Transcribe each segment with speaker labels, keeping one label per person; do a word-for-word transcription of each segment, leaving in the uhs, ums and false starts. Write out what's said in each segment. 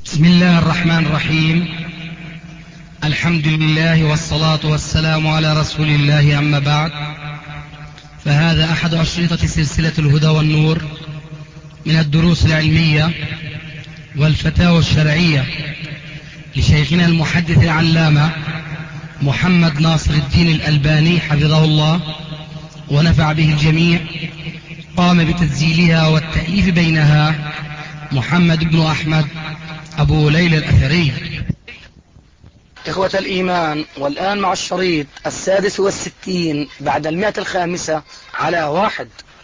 Speaker 1: بسم الله الرحمن الرحيم. الحمد لله والصلاة والسلام على رسول الله، أما بعد، فهذا أحد أشرطة سلسلة الهدى والنور من الدروس العلمية والفتاوى الشرعية لشيخنا المحدث العلامة محمد ناصر الدين الألباني حفظه الله ونفع به الجميع. قام بتسجيلها والتأليف بينها محمد بن أحمد أبو ليلى الأثري.
Speaker 2: إخوة الإيمان، والآن مع الشريط السادس والستين بعد المئة الخامسة على واحد.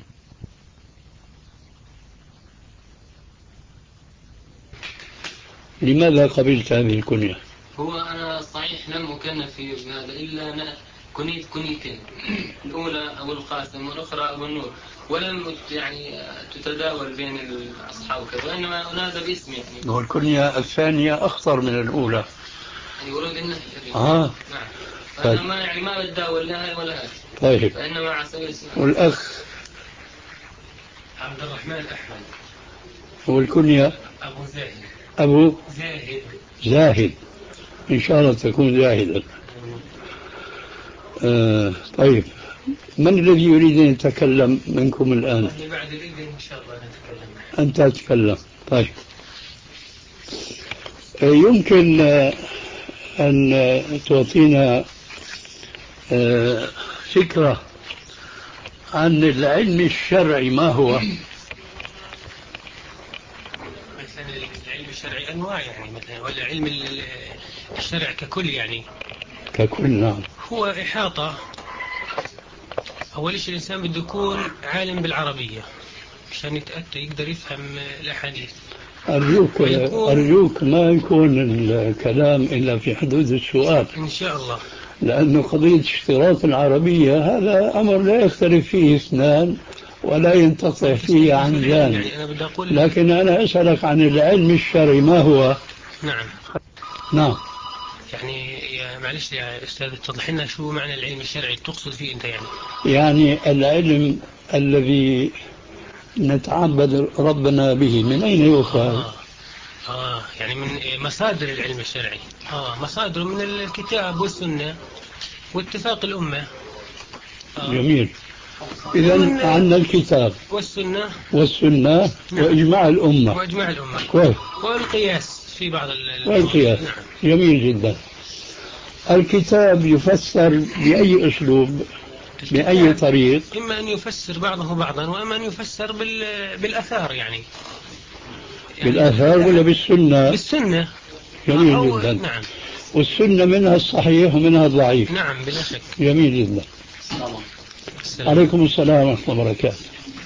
Speaker 3: لماذا قبلت هذه الكنية؟
Speaker 4: هو أنا صحيح لم أكن في هذا إلا أنا كنيت كنيتين، الأولى أبو القاسم والأخرى أبو النور، ولم يعني تتداول بين الأصحاب وكذا، إنما أنادى باسمي يعني.
Speaker 3: والكنية الثانية أخطر من الأولى.
Speaker 4: يقولون إنه
Speaker 3: آه.
Speaker 4: نعم.
Speaker 3: طيب.
Speaker 4: فأنا ما يعني ما بتداول لا ولا هذا.
Speaker 3: طيب.
Speaker 4: فإنما على سبيل الاسم.
Speaker 3: والأخ
Speaker 4: عبد الرحمن أحمد.
Speaker 3: والكنية
Speaker 4: أبو زاهد.
Speaker 3: أبو
Speaker 4: زاهد.
Speaker 3: زاهد، إن شاء الله تكون زاهدا. آه. طيب، من الذي يريد أن يتكلم منكم الآن؟
Speaker 4: اللي بعد الإذن إن شاء الله نتكلم.
Speaker 3: أنت تتكلم. طيب. آه يمكن آه أن آه تعطينا آه فكرة عن العلم الشرعي ما هو؟
Speaker 4: مثلا العلم الشرعي أنواع يعني، مثلا ولا علم الشرع ككل يعني.
Speaker 3: ككل، نعم.
Speaker 4: هو إحاطة. أول شيء الإنسان بده يكون عالم بالعربية عشان يتأتى يقدر يفهم الأحاديث.
Speaker 3: أرجوك أرجوك ما يكون الكلام إلا في حدود السؤال
Speaker 4: إن شاء الله،
Speaker 3: لأنه قضية اشتراط العربية هذا أمر لا يختلف فيه اثنان ولا ينقطع فيه عنجان.
Speaker 4: يعني أنا بدي أقول
Speaker 3: لكن أنا أسألك عن العلم الشرعي ما هو؟
Speaker 4: نعم.
Speaker 3: نعم.
Speaker 4: يعني يا معلش يا أستاذ توضح لنا شو معنى العلم الشرعي تقصد فيه أنت يعني؟
Speaker 3: يعني العلم الذي نتعبد ربنا به من أين يؤخذ؟
Speaker 4: آه. آه يعني من مصادر العلم الشرعي. آه مصادره من الكتاب والسنة واتفاق الأمة.
Speaker 3: آه. جميل. إذن عندنا الكتاب
Speaker 4: والسنة
Speaker 3: والسنة نعم. وإجماع الأمة
Speaker 4: وإجماع الأمة
Speaker 3: كويس.
Speaker 4: والقياس في بعض ال
Speaker 3: والقياس نعم. جميل جدا. الكتاب يفسر بأي أسلوب بأي طريق؟
Speaker 4: إما أن يفسر بعضه بعضا وإما أن يفسر بال... بالأثار يعني.
Speaker 3: يعني بالأثار ولا بالسنة؟
Speaker 4: بالسنة.
Speaker 3: جميل جدا.
Speaker 4: نعم.
Speaker 3: والسنة منها الصحيح ومنها الضعيف.
Speaker 4: نعم بلا شك.
Speaker 3: جميل جدا. السلام. عليكم السلام ورحمة الله وبركاته.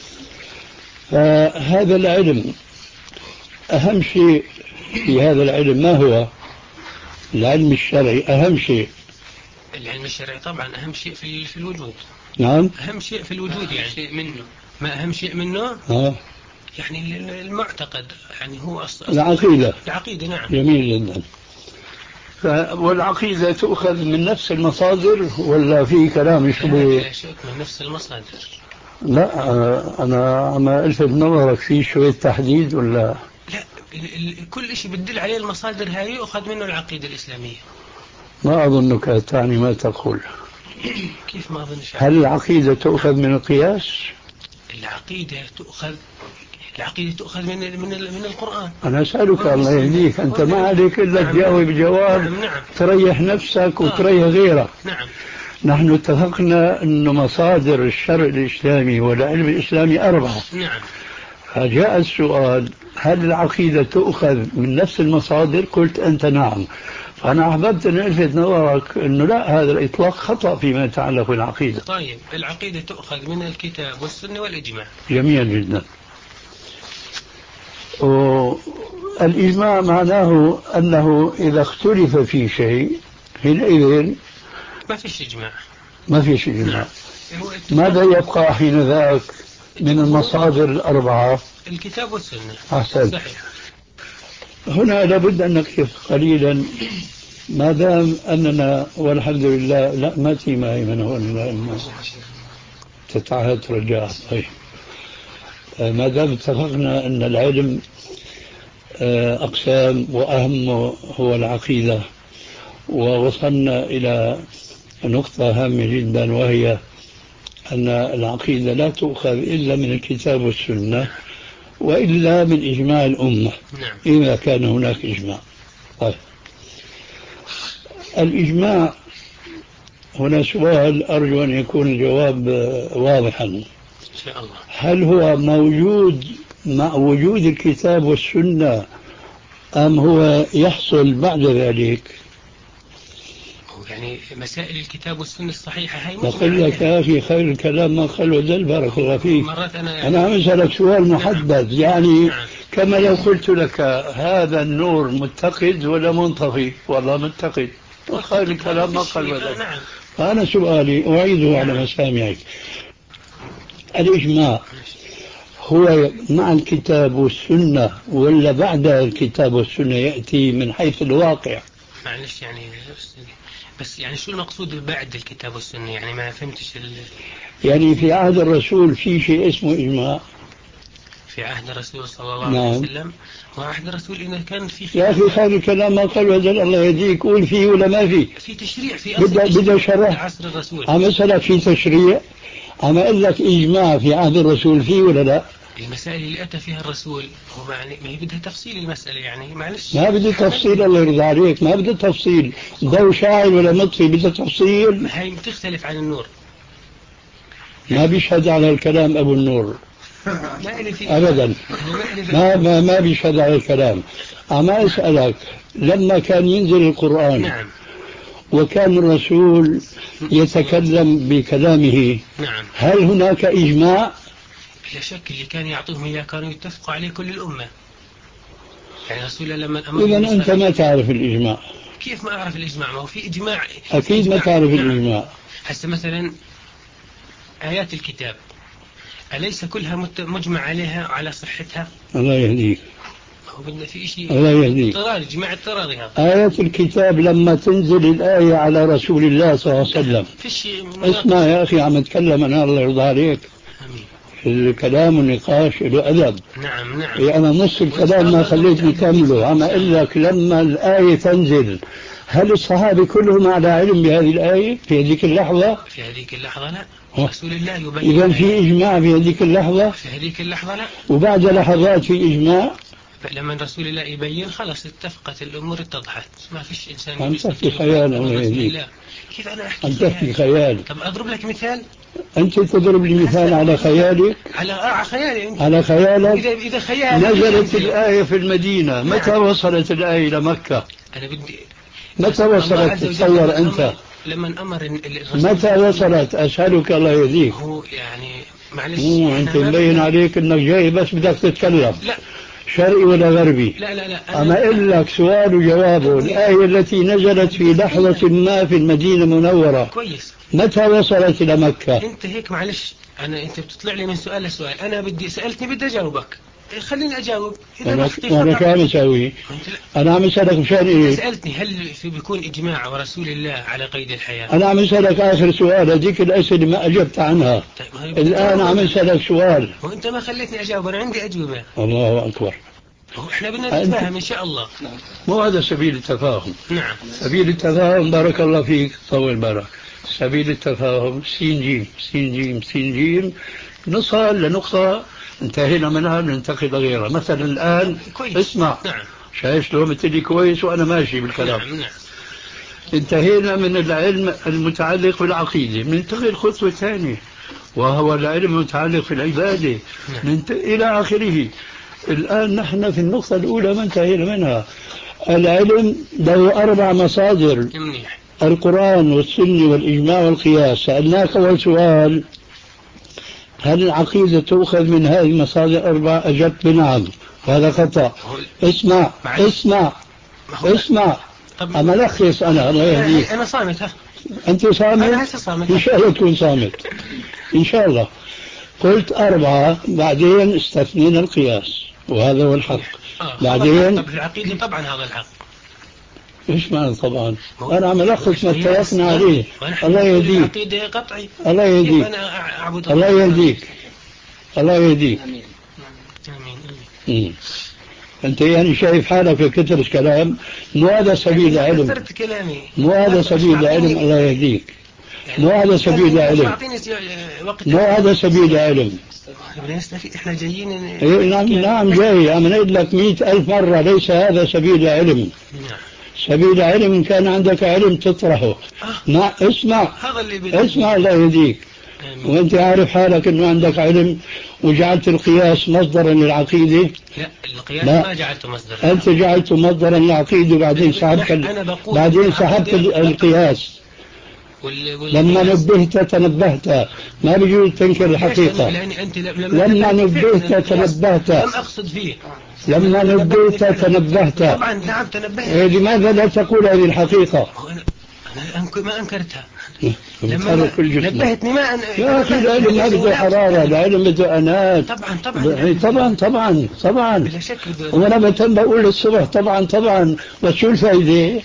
Speaker 3: فهذا العلم أهم شيء في هذا العلم ما هو؟ العلم الشرعي أهم شيء.
Speaker 4: العلم الشرعي طبعا أهم شيء في في الوجود.
Speaker 3: نعم.
Speaker 4: أهم شيء في الوجود يعني. شيء منه. ما أهم شيء منه؟
Speaker 3: آه.
Speaker 4: يعني المعتقد يعني هو أصل
Speaker 3: العقيدة.
Speaker 4: العقيدة نعم.
Speaker 3: جميل جدا. والعقيدة تؤخذ من نفس المصادر ولا في كلام شبه؟
Speaker 4: لا شك من نفس المصادر.
Speaker 3: لا أنا عم ألفت نظرك في شوية تحديد ولا؟
Speaker 4: لا كل شيء بتدل عليه المصادر هاي يؤخذ منه العقيدة الإسلامية.
Speaker 3: ما أظنك تعني ما تقول.
Speaker 4: كيف ما أظنش؟
Speaker 3: هل العقيدة تؤخذ من القياس؟
Speaker 4: العقيدة تؤخذ العقيدة تؤخذ من من من القرآن.
Speaker 3: أنا أسألك الله يهديك، أنت ما عليك إلا تجاوب جواب
Speaker 4: نعم نعم.
Speaker 3: تريح نفسك وتريح غيرك.
Speaker 4: نعم.
Speaker 3: نحن اتفقنا أن مصادر الشرع الإسلامي والعلم الإسلامي أربعة.
Speaker 4: نعم.
Speaker 3: فجاء السؤال هل العقيدة تؤخذ من نفس المصادر؟ قلت أنت نعم. فأنا أحببت أن ألفت نظرك أنه لا، هذا الإطلاق خطأ فيما يتعلق بالعقيدة.
Speaker 4: طيب العقيدة تؤخذ من الكتاب والسنة والإجماع.
Speaker 3: جميل جدا. والإجماع معناه أنه إذا اختلف في شيء حينئذ
Speaker 4: ما فيش إجماع.
Speaker 3: ما فيش إجماع. ماذا يبقى حين ذاك من المصادر الأربعة؟
Speaker 4: الكتاب والسنة.
Speaker 3: أحسن.
Speaker 4: صحيح.
Speaker 3: هنا لابد أن نقف قليلا ما دام أننا والحمد لله لا ما تي معي من هون تتعهد رجاء. طيب ما دام اتفقنا أن العلم أقسام وأهم هو العقيدة، ووصلنا إلى نقطة هامة جدا، وهي أن العقيدة لا تؤخذ إلا من الكتاب والسنة وإلا من إجماع الأمة إذا كان هناك إجماع. طيب، الإجماع هنا سؤال أرجو أن يكون الجواب واضحا إن شاء الله. هل هو موجود مع وجود الكتاب والسنة أم هو يحصل بعد ذلك؟
Speaker 1: يعني مسائل الكتاب والسنة الصحيحة هي
Speaker 3: بقول لك يا أخي خير الكلام ما خل ودل، بارك الله فيك.
Speaker 1: مرات أنا يعني
Speaker 3: أنا عم أسألك سؤال محدد. نعم. يعني نعم. كما لو قلت لك هذا النور متقد ولا منطفي؟ والله متقد. خير الكلام ما خل ودل. نعم. فأنا سؤالي أعيده على مسامعك. الإجماع هو مع الكتاب والسنة ولا بعد الكتاب والسنة يأتي من حيث الواقع؟
Speaker 1: معلش يعني بس يعني شو المقصود بعد الكتاب والسنة؟ يعني ما فهمتش ال...
Speaker 3: يعني في عهد الرسول في شيء اسمه إجماع؟
Speaker 1: في عهد الرسول صلى الله عليه وسلم. وعهد الرسول إذا كان في
Speaker 3: يا أخي خير الكلام ما قال وزل، الله يهديك. قول فيه ولا ما فيه؟
Speaker 1: في تشريع في أصل
Speaker 3: بدأ شرح
Speaker 1: عصر الرسول.
Speaker 3: عم أسألك في تشريع، عم أقول لك إجماع في عهد الرسول فيه ولا لا؟
Speaker 1: المسائل اللي أتى فيها الرسول هو يعني ما هي بدها تفصيل المسألة، يعني معلش
Speaker 3: ما بدي تفصيل الله يرضى عليك، ما بدي تفصيل. ضوء شاعل ولا مطفي بدها تفصيل.
Speaker 1: هي بتختلف عن النور.
Speaker 3: ما بيشهد على الكلام أبو النور أبدا. ما ما ما بيشهد على الكلام. أما أسألك لما كان ينزل القرآن
Speaker 1: نعم.
Speaker 3: وكان الرسول يتكلم بكلامه
Speaker 1: نعم.
Speaker 3: هل هناك إجماع؟
Speaker 1: لا شك اللي كان يعطوهم إياه كانوا يتفقوا عليه كل الأمة. يعني رسول لما أمر
Speaker 3: إذا أنت ما تعرف الإجماع.
Speaker 1: كيف ما أعرف الإجماع؟ ما هو في إجماع.
Speaker 3: أكيد
Speaker 1: إجماع.
Speaker 3: ما تعرف
Speaker 1: نعم.
Speaker 3: الإجماع.
Speaker 1: هسه مثلا آيات الكتاب أليس كلها مجمع عليها على صحتها؟
Speaker 3: الله يهديك.
Speaker 1: هو بدنا في شيء.
Speaker 3: الله يهديك.
Speaker 1: اضطراري جماع اضطراري هذا.
Speaker 3: آيات الكتاب لما تنزل الآية على رسول الله صلى الله عليه وسلم.
Speaker 1: في شيء.
Speaker 3: اسمع يا أخي عم أتكلم أنا الله يرضى عليك.
Speaker 1: آمين.
Speaker 3: الكلام والنقاش له أدب.
Speaker 1: نعم نعم.
Speaker 3: يعني أنا نص الكلام ما خليتني كمله. عم أقول لك لما الآية تنزل هل الصحابة كلهم على علم بهذه الآية في هذيك اللحظة؟
Speaker 1: في هذيك اللحظة لا. رسول الله يبين.
Speaker 3: إذا في إجماع في هذيك اللحظة؟
Speaker 1: في هذيك اللحظة لا.
Speaker 3: وبعد لحظات في إجماع؟
Speaker 1: فلما رسول الله يبين خلاص اتفقت الأمور اتضحت. ما فيش إنسان.
Speaker 3: أنت في خيال الله يهديك.
Speaker 1: كيف أنا أحكي؟
Speaker 3: أنت في خيال.
Speaker 1: طب أضرب لك مثال.
Speaker 3: أنت تضرب لي مثال على خيالك.
Speaker 1: على على خيالي أنت.
Speaker 3: على خيالك.
Speaker 1: إذا إذا خيالك.
Speaker 3: نزلت الآية في المدينة. متى نعم. وصلت الآية إلى مكة؟
Speaker 1: أنا بدي.
Speaker 3: متى وصلت تصور أنت؟
Speaker 1: لما أمر الرسول.
Speaker 3: متى وصلت؟ أسألك الله يهديك.
Speaker 1: هو يعني معلش.
Speaker 3: أنت مبين عليك إنك جاي بس بدك تتكلم.
Speaker 1: لا.
Speaker 3: شرقي ولا غربي؟
Speaker 1: لا لا لا.
Speaker 3: أما أقول لك سؤال وجوابه. الآية التي نزلت في لحظة ما في المدينة المنورة.
Speaker 1: كويس.
Speaker 3: متى وصلت إلى مكة؟
Speaker 1: أنت هيك معلش أنا أنت بتطلع لي من سؤال لسؤال. أنا بدي سألتني بدي أجاوبك. خليني أجاوب.
Speaker 3: إذا وأنا شو عم أسوي؟ أنا عم أسألك مشان إيه؟
Speaker 1: سألتني هل في بيكون إجماع ورسول الله على قيد الحياة؟
Speaker 3: أنا عم أسألك آخر سؤال. هذيك الأسئلة ما أجبت عنها.
Speaker 1: طيب
Speaker 3: الآن عم أسألك سؤال.
Speaker 1: وأنت ما خليتني أجاوب. أنا عندي أجوبة.
Speaker 3: الله أكبر.
Speaker 1: إحنا بدنا نتفاهم إن شاء الله.
Speaker 3: مو هذا سبيل التفاهم.
Speaker 1: نعم.
Speaker 3: سبيل التفاهم بارك الله فيك طول بالك. سبيل التفاهم سين جيم سين جيم سين جيم نصل لنقطة انتهينا منها ننتقل لغيرها. مثلا الآن
Speaker 1: كويس.
Speaker 3: اسمع.
Speaker 1: نعم.
Speaker 3: شايف شلون متلي كويس وأنا ماشي بالكلام.
Speaker 1: نعم نعم.
Speaker 3: انتهينا من العلم المتعلق بالعقيدة ننتقل خطوة ثانية وهو العلم المتعلق في العبادة. نعم. إلى آخره. الآن نحن في النقطة الأولى ما انتهينا منها. العلم له أربع مصادر.
Speaker 1: منيح.
Speaker 3: القرآن والسنة والإجماع والقياس. سألناك أول سؤال هل العقيدة تؤخذ من هذه المصادر الأربعة؟ أجبت بنعم. وهذا خطأ. اسمع اسمع اسمع. أما لخص أنا الله يهديك.
Speaker 1: أنا صامت. ها
Speaker 3: أنت صامت؟
Speaker 1: أنا هسه صامت.
Speaker 3: إن شاء الله تكون صامت إن شاء الله. قلت أربعة بعدين استثنينا القياس وهذا هو الحق.
Speaker 1: آه.
Speaker 3: بعدين
Speaker 1: طب العقيدة طبعا هذا الحق.
Speaker 3: إيش معنى طبعا؟ أنا عم ألخص ما اتفقنا عليه. الله يهديك.
Speaker 1: العقيدة قطعي.
Speaker 3: الله يهديك.
Speaker 1: أنا أعبد
Speaker 3: الله يهديك. الله يهديك.
Speaker 1: آمين. آمين.
Speaker 3: أنت يعني شايف حالك في كثرة كلام؟ مو هذا سبيل العلم،
Speaker 1: كثرت كلامي،
Speaker 3: مو هذا سبيل العلم. الله يهديك، مو هذا سبيل العلم، مو هذا سبيل العلم.
Speaker 1: احنا جايين.
Speaker 3: إيه نعم نعم جاي، أنا أقول لك مئة ألف مرة ليس هذا سبيل العلم. سبيل العلم إن كان عندك علم تطرحه. ما اسمع اسمع الله يهديك. وانت عارف حالك انه عندك علم وجعلت القياس مصدرا للعقيدة.
Speaker 1: لا القياس لا. ما جعلته مصدرا،
Speaker 3: انت جعلته مصدرا للعقيدة وبعدين سحبت ال... بعدين سحبت القياس. وال... وال... لما نبهت تنبهت، ما بيجوز تنكر الحقيقة.
Speaker 1: أنت
Speaker 3: لما نبهت تنبهت،
Speaker 1: لم أقصد فيه.
Speaker 3: لما نبهت تنبهت.
Speaker 1: طبعا نعم تنبهت.
Speaker 3: لماذا لا تقول هذه الحقيقة؟
Speaker 1: أنا ما أنكرتها.
Speaker 3: لما
Speaker 1: نبهتني ما أن...
Speaker 3: يا أخي العلم ما بده حرارة، العلم بده أنات.
Speaker 1: طبعا طبعا
Speaker 3: طبعا طبعا طبعا
Speaker 1: بلا شك.
Speaker 3: وأنا بتم بقول الصبح طبعا طبعا، بس شو الفائدة؟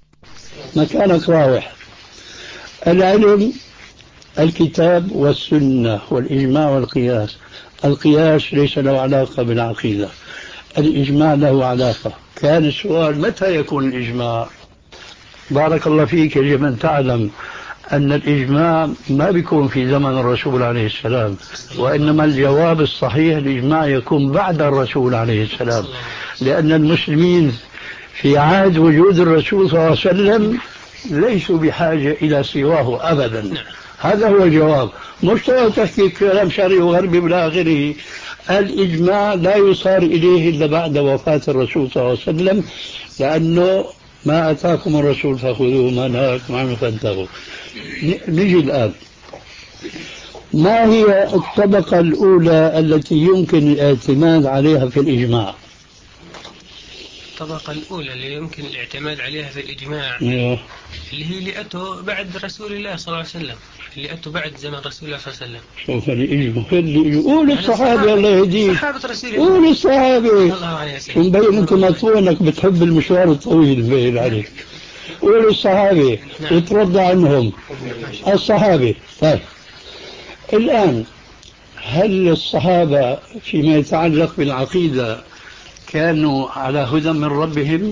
Speaker 3: مكانك راوح. العلم الكتاب والسنة والإجماع والقياس. القياس ليس له علاقة بالعقيدة، الإجماع له علاقة. كان السؤال متى يكون الإجماع؟ بارك الله فيك، يجب أن تعلم أن الإجماع ما بيكون في زمن الرسول عليه السلام، وإنما الجواب الصحيح الإجماع يكون بعد الرسول عليه السلام، لأن المسلمين في عهد وجود الرسول صلى الله عليه وسلم ليسوا بحاجة إلى سواه أبدا. هذا هو الجواب، مش تحكي كلام شرعي وغربي بلا آخره. الإجماع لا يصار إليه إلا بعد وفاة الرسول صلى الله عليه وسلم، لأنه ما أتاكم الرسول فخذوه ما نهاكم عنه فانتهوا. نجي الآن، ما هي الطبقة الأولى التي يمكن الاعتماد عليها في الإجماع؟
Speaker 1: الطبقة الأولى اللي يمكن الاعتماد عليها في الإجماع
Speaker 3: أيوه.
Speaker 1: اللي هي اللي أتوا بعد رسول الله صلى الله عليه وسلم، اللي أتوا بعد زمن رسول الله صلى الله عليه وسلم.
Speaker 3: شوف اللي إجوا اللي إجوا قول الصحابة الله يهديك،
Speaker 1: صحابة رسول الله،
Speaker 3: قول الصحابة. شو مبين أنت مطفونك بتحب المشوار الطويل مبين عليك. قول الصحابة وترضى عنهم الصحابة. طيب الآن هل الصحابة فيما يتعلق بالعقيدة كانوا على هدى من ربهم؟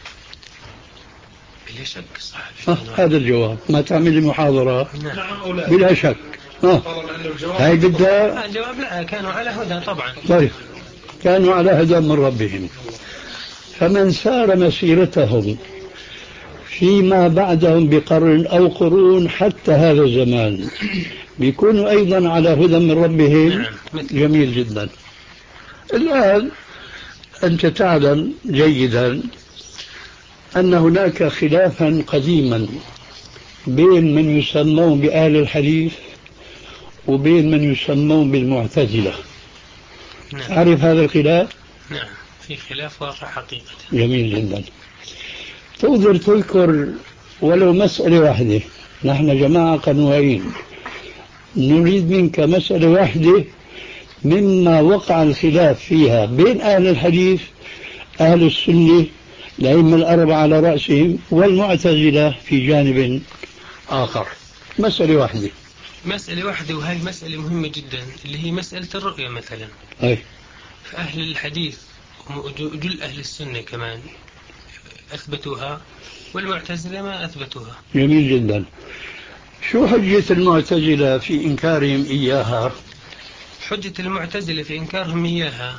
Speaker 1: بلا شك صحابي.
Speaker 3: هذا الجواب، ما تعمل لي محاضرة.
Speaker 1: نعم.
Speaker 3: بلا شك. آه. هاي بدها
Speaker 1: الجواب لا، كانوا على هدى طبعا.
Speaker 3: طيب كانوا على هدى من ربهم، فمن سار مسيرتهم فيما بعدهم بقرن أو قرون حتى هذا الزمان بيكونوا أيضا على هدى من ربهم.
Speaker 1: نعم.
Speaker 3: جميل جدا. الآن أنت تعلم جيدا أن هناك خلافا قديما بين من يسمون بأهل الحديث وبين من يسمون بالمعتزلة.
Speaker 1: نعم.
Speaker 3: تعرف هذا الخلاف؟
Speaker 1: نعم في خلاف واقع حقيقة.
Speaker 3: جميل جدا. تقدر تذكر ولو مسألة واحدة؟ نحن جماعة قنوعين، نريد منك مسألة واحدة مما وقع الخلاف فيها بين أهل الحديث أهل السنة الأئمة الأربعة على رأسهم والمعتزلة في جانب آخر. مسألة واحدة.
Speaker 1: مسألة واحدة، وهي مسألة مهمة جدا اللي هي مسألة الرؤية مثلا.
Speaker 3: أي.
Speaker 1: فأهل الحديث وجل أهل السنة كمان أثبتوها والمعتزلة ما أثبتوها.
Speaker 3: جميل جدا. شو حجة المعتزلة في إنكارهم إياها؟
Speaker 1: حجة المعتزلة في إنكارهم إياها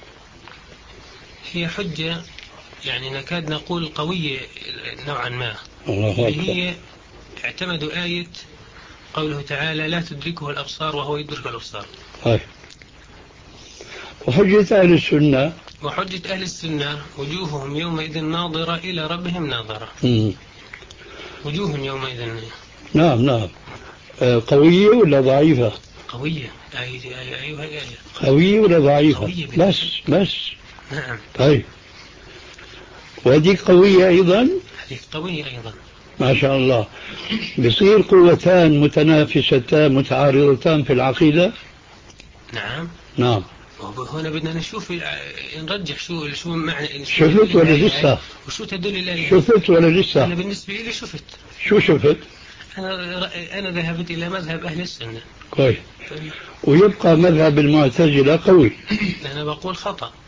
Speaker 1: هي حجة يعني نكاد نقول قوية نوعا ما. هي اعتمدوا آية قوله تعالى لا تدركه الأبصار وهو يدرك الأبصار.
Speaker 3: هاي. وحجة أهل السنة
Speaker 1: وحجة أهل السنة وجوههم يومئذ ناظرة إلى ربهم ناظرة.
Speaker 3: مم.
Speaker 1: وجوههم يومئذ.
Speaker 3: نعم نعم. قوية ولا ضعيفة؟
Speaker 1: قوية. أيوة أيوة أيوة.
Speaker 3: قوية ولا ضعيفة؟
Speaker 1: قوية
Speaker 3: بس بس.
Speaker 1: نعم.
Speaker 3: طيب. وهذه قوية أيضا؟
Speaker 1: هذه قوية أيضا.
Speaker 3: ما شاء الله. بصير قوتان متنافستان متعارضتان في العقيدة؟
Speaker 1: نعم.
Speaker 3: نعم.
Speaker 1: هنا بدنا نشوف نرجح شو شو معنى.
Speaker 3: شفت ولا لسه؟
Speaker 1: وشو تدل إليه؟
Speaker 3: شفت ولا لسه؟
Speaker 1: أنا بالنسبة لي شفت.
Speaker 3: شو شفت؟
Speaker 1: أنا أنا ذهبت إلى مذهب أهل السنة.
Speaker 3: كويس. ويبقى مذهب المعتزلة قوي.
Speaker 1: أنا بقول خطأ.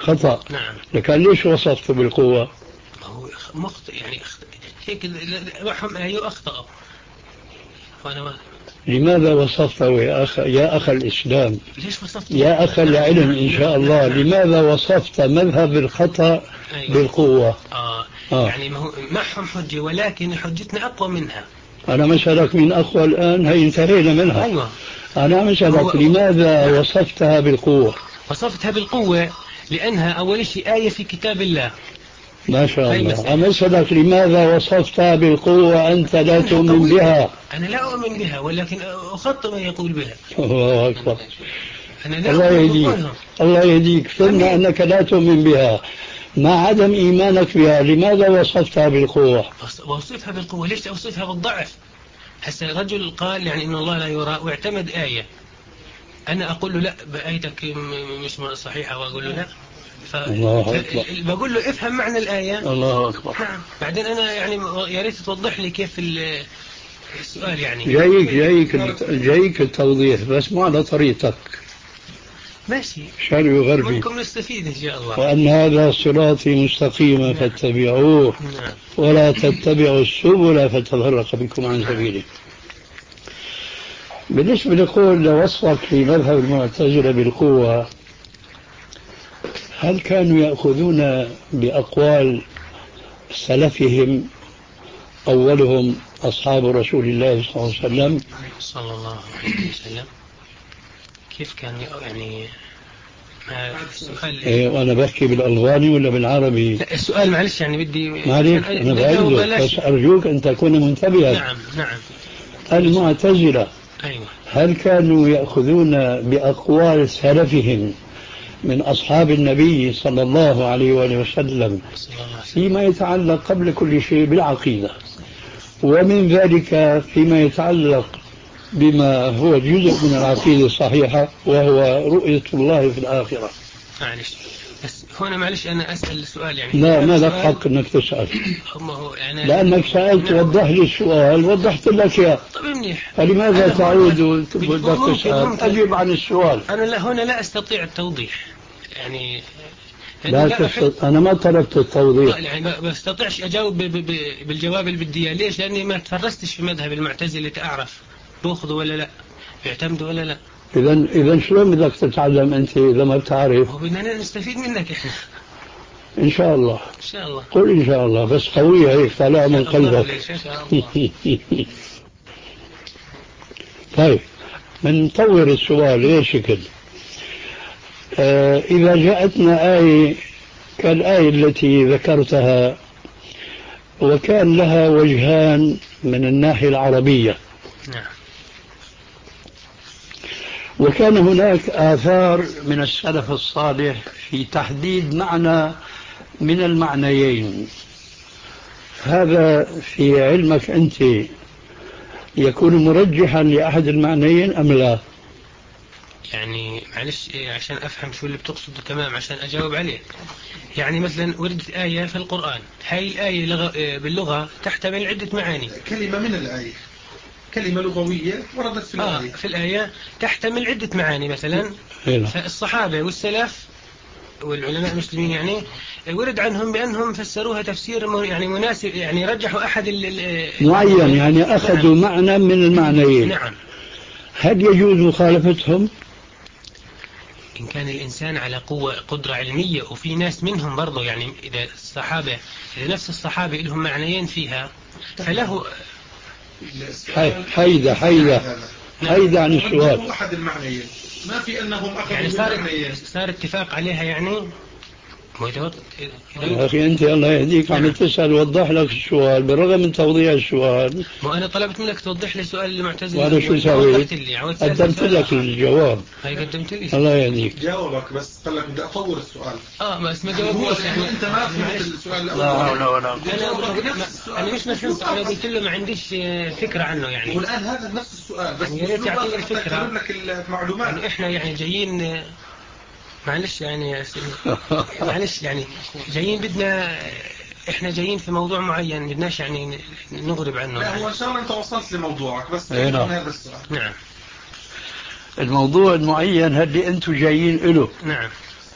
Speaker 3: خطأ.
Speaker 1: نعم.
Speaker 3: لكن ليش وصفته بالقوة؟
Speaker 1: هو مخطئ يعني أخطئ. هيك معهم آية أخطأوا. وأنا ما
Speaker 3: لماذا وصفته يا أخ يا أخ الإسلام؟
Speaker 1: ليش وصفت
Speaker 3: يا أخ العلم إن شاء الله، لماذا وصفت مذهب الخطأ
Speaker 1: أيوة.
Speaker 3: بالقوة؟
Speaker 1: آه.
Speaker 3: آه.
Speaker 1: يعني ما هو معهم حجة ولكن حجتنا أقوى منها.
Speaker 3: أنا مسألك من أقوى الآن هي انتهينا منها.
Speaker 1: أيوة.
Speaker 3: أنا مسألك لماذا
Speaker 1: نعم.
Speaker 3: وصفتها بالقوة؟
Speaker 1: وصفتها بالقوة لأنها أول شيء آية في كتاب الله.
Speaker 3: ما شاء الله. أنا مسألك لماذا وصفتها بالقوة أنت لا تؤمن بها؟
Speaker 1: أنا لا أؤمن بها ولكن أخطئ من يقول بها.
Speaker 3: الله أكبر.
Speaker 1: الله
Speaker 3: يهديك الله يهديك. ثم أنك لا تؤمن بها مع عدم إيمانك بها، لماذا وصفتها بالقوة؟
Speaker 1: وصفتها بالقوة ليش أوصفها بالضعف؟ هسه رجل قال يعني إن الله لا يرى واعتمد آية، أنا أقول له لا بآيتك مش صحيحة وأقول له لا، ف... بقول له افهم معنى الآية.
Speaker 3: الله أكبر.
Speaker 1: نعم. بعدين أنا يعني يا ريت توضح لي كيف السؤال يعني.
Speaker 3: جايك جايك جايك التوضيح بس مو على طريقتك.
Speaker 1: ماشي.
Speaker 3: شرعي وغربي.
Speaker 1: منكم نستفيد إن شاء الله.
Speaker 3: وأن هذا صراطي مستقيما. نعم. فاتبعوه. نعم. ولا تتبعوا السبل فتفرق بكم عن سبيله. بالنسبة لقول وصفك في مذهب المعتزلة بالقوة، هل كانوا يأخذون بأقوال سلفهم أولهم أصحاب رسول الله صلى الله عليه وسلم؟
Speaker 1: صلى الله عليه وسلم. كيف كان يعني السؤال؟
Speaker 3: إيه وأنا بحكي بالألغاني ولا بالعربي؟
Speaker 1: لا السؤال معلش يعني بدي
Speaker 3: معلش أنا بعيده بس أرجوك أن تكون منتبها.
Speaker 1: نعم نعم.
Speaker 3: المعتزلة
Speaker 1: أيوة.
Speaker 3: هل كانوا يأخذون بأقوال سلفهم من أصحاب النبي صلى الله عليه وآله وسلم فيما يتعلق قبل كل شيء بالعقيدة، ومن ذلك فيما يتعلق بما هو جزء من العقيدة الصحيحة وهو رؤية الله في الآخرة؟
Speaker 1: معلش بس هنا معلش أنا أسأل السؤال يعني.
Speaker 3: لا ما لك حق أنك تسأل
Speaker 1: هو يعني
Speaker 3: لأنك سألت. نعم. وضح لي السؤال وضحت لك يا.
Speaker 1: طيب منيح.
Speaker 3: فلماذا تعود وتبدأ تسأل؟ أجب عن السؤال.
Speaker 1: أنا لا هنا لا أستطيع التوضيح يعني.
Speaker 3: لا تستطيع. أنا ما طلبت التوضيح.
Speaker 1: يعني ما بستطيعش أجاوب بالجواب اللي بدي إياه. ليش؟ لأني ما تفرستش في مذهب المعتزلة أعرف بأخذوا ولا لا، بيعتمدوا ولا لا.
Speaker 3: إذا إذا شلون بدك تتعلم أنت إذا ما بتعرف؟
Speaker 1: هو بدنا نستفيد منك إحنا.
Speaker 3: إن شاء الله.
Speaker 1: إن شاء الله.
Speaker 3: قل إن شاء الله بس قوية هيك طالعة من قلبك.
Speaker 1: إن شاء الله.
Speaker 3: طيب بنطور السؤال إيش شكل؟ آه إذا جاءتنا آية كالآية التي ذكرتها وكان لها وجهان من الناحية العربية.
Speaker 1: نعم.
Speaker 3: وكان هناك آثار من السلف الصالح في تحديد معنى من المعنيين، هذا في علمك أنت يكون مرجحا لأحد المعنيين أم لا؟
Speaker 1: يعني معلش عشان أفهم شو اللي بتقصده تمام عشان أجاوب عليه. يعني مثلا وردت آية في القرآن، هاي الآية باللغة تحتمل عدة معاني.
Speaker 5: كلمة من الآية كلمة لغوية وردت في الآية.
Speaker 1: آه في الآية تحتمل عدة معاني مثلا. فالصحابة والسلف والعلماء المسلمين يعني ورد عنهم بأنهم فسروها تفسير يعني مناسب، يعني رجحوا أحد
Speaker 3: معين، يعني أخذوا نعم. معنى من المعنيين.
Speaker 1: نعم.
Speaker 3: هل يجوز مخالفتهم؟
Speaker 1: إن كان الإنسان على قوة قدرة علمية، وفي ناس منهم برضو يعني إذا الصحابة إذا نفس الصحابة لهم معنيين فيها فله
Speaker 3: حيدة حيدة حيدة عن السؤال.
Speaker 5: أحد المعنيين ما في أنهم أخذوا
Speaker 1: يعني صار صار اتفاق عليها يعني.
Speaker 3: يا أخي أنت الله يهديك عم تسأل وضح لك السؤال بالرغم من توضيح السؤال.
Speaker 1: وأنا طلبت منك توضح لي سؤال المعتزلة
Speaker 3: وأنا شو سويت؟ قدمت لك الجواب.
Speaker 1: هاي قدمت لي.
Speaker 3: الله يهديك.
Speaker 5: جاوبك بس قال لك بدي أطور السؤال.
Speaker 1: آه بس ما جاوبنيش
Speaker 5: يعني أنت ما فهمت السؤال الأول.
Speaker 3: لا لا لا.
Speaker 1: أنا أنا مش فهمت. أنا قلت له ما عنديش فكرة عنه يعني.
Speaker 5: والآن هذا نفس السؤال بس
Speaker 1: يا ريت يعطيني الفكرة.
Speaker 5: أقول لك المعلومات.
Speaker 1: يعني إحنا يعني جايين معلش يعني يا سيدي معلش يعني جايين بدنا احنا جايين في موضوع معين بدناش يعني نغرب عنه.
Speaker 5: لا هو ان شاء الله انت وصلت لموضوعك بس
Speaker 3: نعم.
Speaker 5: هذا السؤال.
Speaker 1: نعم.
Speaker 3: الموضوع المعين اللي انتم جايين له.
Speaker 1: نعم.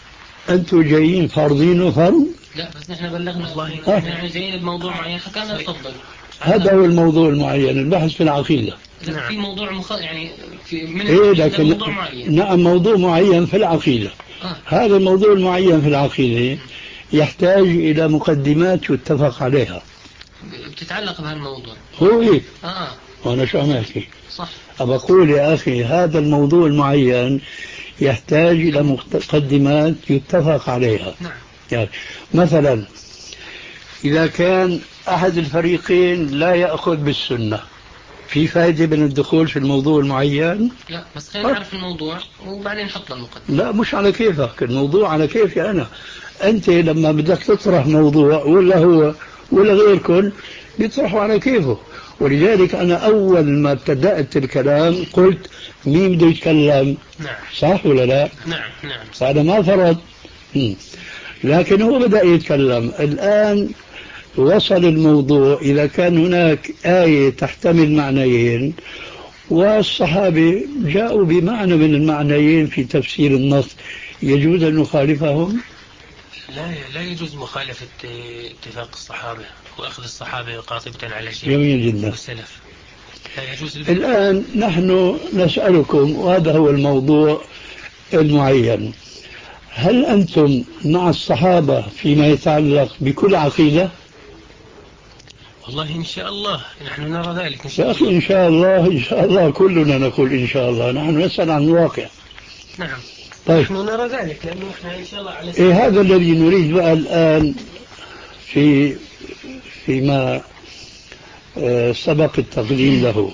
Speaker 3: أنتم جايين فارضين فرض؟
Speaker 4: لا بس نحن بلغنا والله
Speaker 3: آه.
Speaker 4: يعني جايين بموضوع معين حكانا تفضل.
Speaker 3: هذا هو الموضوع المعين، البحث في العقيدة.
Speaker 4: لا في موضوع مخ... يعني في من
Speaker 3: إيه لكن
Speaker 4: موضوع معين.
Speaker 3: نعم موضوع معين في العقيدة.
Speaker 4: آه.
Speaker 3: هذا الموضوع المعين في العقيدة يحتاج إلى مقدمات يتفق عليها.
Speaker 4: بتتعلق بهالموضوع.
Speaker 3: هو هيك.
Speaker 4: آه.
Speaker 3: وأنا شو عم أحكي؟
Speaker 4: صح.
Speaker 3: أقول يا أخي هذا الموضوع المعين يحتاج إلى مقدمات يتفق عليها.
Speaker 4: نعم.
Speaker 3: يعني مثلا إذا كان أحد الفريقين لا يأخذ بالسنة في فائدة من الدخول في الموضوع المعين؟
Speaker 4: لا بس خلينا نعرف الموضوع وبعدين نحط المقدمة.
Speaker 3: لا مش على كيفك، الموضوع على كيفي أنا. أنت لما بدك تطرح موضوع ولا هو ولا غيركم بيطرحوا على كيفه، ولذلك أنا أول ما ابتدأت الكلام قلت مين بده يتكلم؟
Speaker 4: نعم.
Speaker 3: صح ولا لا؟
Speaker 4: نعم نعم.
Speaker 3: هذا ما فرض. لكن هو بدأ يتكلم الآن. وصل الموضوع إذا كان هناك آية تحتمل معنيين والصحابة جاءوا بمعنى من المعنيين في تفسير النص، يجوز أن نخالفهم؟
Speaker 1: لا لا يجوز مخالفة اتفاق الصحابة وأخذ الصحابة قاطبة على شيء.
Speaker 3: جميل جدا.
Speaker 1: والسلف لا يجوز الفقه.
Speaker 3: الآن نحن نسألكم وهذا هو الموضوع المعين، هل أنتم مع الصحابة فيما يتعلق بكل عقيدة؟
Speaker 1: والله إن شاء الله نحن نرى ذلك إن
Speaker 3: يا
Speaker 1: شاء
Speaker 3: أخي
Speaker 1: الله.
Speaker 3: إن شاء الله إن شاء الله كلنا نقول إن شاء الله، نحن نسأل عن الواقع.
Speaker 1: نعم.
Speaker 3: طيب.
Speaker 1: نحن نرى ذلك لأنه إحنا إن شاء الله على
Speaker 3: إيه هذا الذي نريد بقى الآن في فيما آه سبق التقديم له.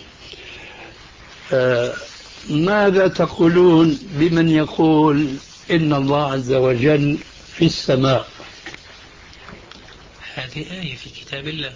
Speaker 3: آه ماذا تقولون بمن يقول إن الله عز وجل في السماء؟
Speaker 1: هذه آية في كتاب الله.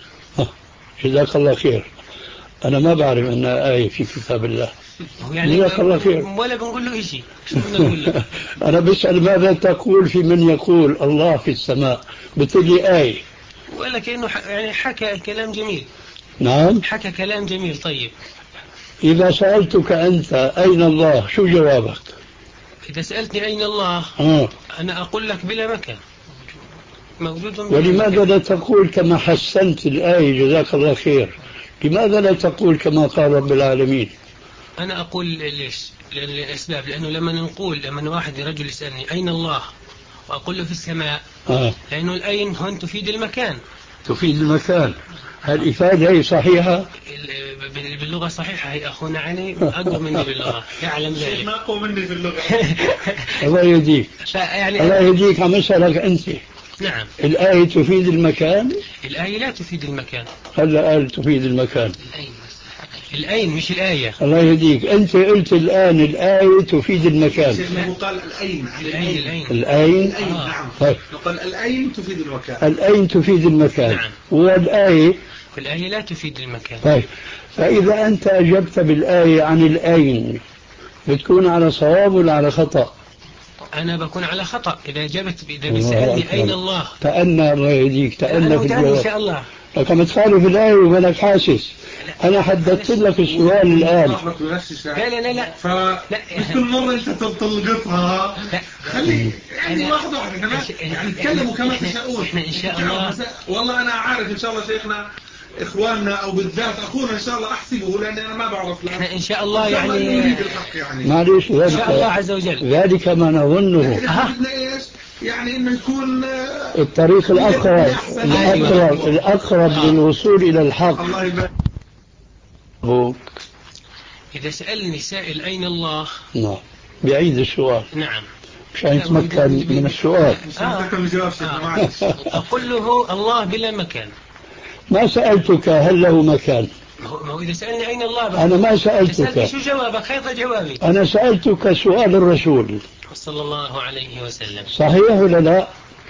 Speaker 3: جزاك الله خير. أنا ما بعرف أنها آية في كتاب الله.
Speaker 1: يعني
Speaker 3: جزاك الله خير.
Speaker 1: ولا بنقول له شيء. شو بنقول له؟
Speaker 3: أنا بسأل ماذا تقول في من يقول الله في السماء؟ بتقول لي آية.
Speaker 1: ولا كأنه يعني حكى كلام جميل.
Speaker 3: نعم.
Speaker 1: حكى كلام جميل. طيب
Speaker 3: إذا سألتك أنت أين الله شو جوابك؟
Speaker 1: إذا سألتني أين الله
Speaker 3: آه.
Speaker 1: أنا أقول لك بلا مكان موجود.
Speaker 3: ولماذا لا تقول كما حسنت الآية جزاك الله خير؟ لماذا لا تقول كما قال رب العالمين؟
Speaker 1: أنا أقول ليش؟ للأسباب، لأنه لما نقول لما واحد رجل يسألني أين الله وأقول له في السماء
Speaker 3: آه.
Speaker 1: لأنه الأين هون تفيد المكان.
Speaker 3: تفيد المكان. الإفادة هي صحيحة؟
Speaker 1: باللغة صحيحة. هي أخونا علي أقوى مني باللغة يعلم ذلك.
Speaker 5: ما أقوى مني في اللغة.
Speaker 3: الله يهديك.
Speaker 1: يعني
Speaker 3: الله يهديك. عم أسألك أنت.
Speaker 1: نعم.
Speaker 3: الآية تفيد المكان؟
Speaker 1: الآية لا تفيد المكان.
Speaker 3: هلا قال تفيد المكان.
Speaker 1: الأين الأين مش الآية.
Speaker 3: الله يهديك. أنت قلت الآن الآية تفيد المكان.
Speaker 5: شيخنا قال الأين.
Speaker 1: الأين الأين
Speaker 3: الأين.
Speaker 5: الأين
Speaker 1: آه.
Speaker 5: نعم.
Speaker 3: طيب.
Speaker 5: قال الأين تفيد المكان.
Speaker 3: الأين تفيد المكان.
Speaker 1: نعم.
Speaker 3: والآية
Speaker 1: والآية لا تفيد المكان.
Speaker 3: طيب. فإذا أنت أجبت بالآية عن الأين بتكون على صواب ولا على خطأ؟
Speaker 1: أنا بكون على خطأ إذا جبت إذا بيسألني أين الله.
Speaker 3: تأنى الله يهديك. تأنى في الجواب.
Speaker 1: إن شاء الله.
Speaker 3: لكن تخالف الآية ومالك حاسس. أنا حددت لك السؤال الآن.
Speaker 1: لا لا لا لا.
Speaker 5: فكل مرة أنت تلقطها. خلي يعني واحدة واحدة يعني تكلموا كما تشاءون.
Speaker 1: إحنا إن شاء الله.
Speaker 5: والله أنا عارف إن شاء الله شيخنا إخواننا أو بالذات أخونا إن شاء الله أحسبه لأن أنا ما بعرف.
Speaker 1: إحنا إن شاء الله
Speaker 5: يعني
Speaker 1: يعني.
Speaker 5: يعني.
Speaker 3: معليش
Speaker 1: إن شاء الله عز وجل.
Speaker 3: ذلك ما نظنه.
Speaker 5: بدنا إيش يعني إنه يكون
Speaker 3: الطريق الأقرب الأقرب الأقرب للوصول إلى الحق.
Speaker 5: الله يبارك.
Speaker 1: إذا سألني سائل أين الله.
Speaker 3: نعم. بعيد السؤال.
Speaker 1: نعم.
Speaker 3: مشان يتمكن من السؤال.
Speaker 1: آه. آه. أقول له الله بلا مكان.
Speaker 3: ما سألتك هل له مكان.
Speaker 1: ما هو إذا سألني أين الله.
Speaker 3: أنا ما سألتك.
Speaker 1: شو جوابك؟ هذا جوابي.
Speaker 3: أنا سألتك سؤال الرسول
Speaker 1: صلى الله عليه وسلم.
Speaker 3: صحيح ولا لا؟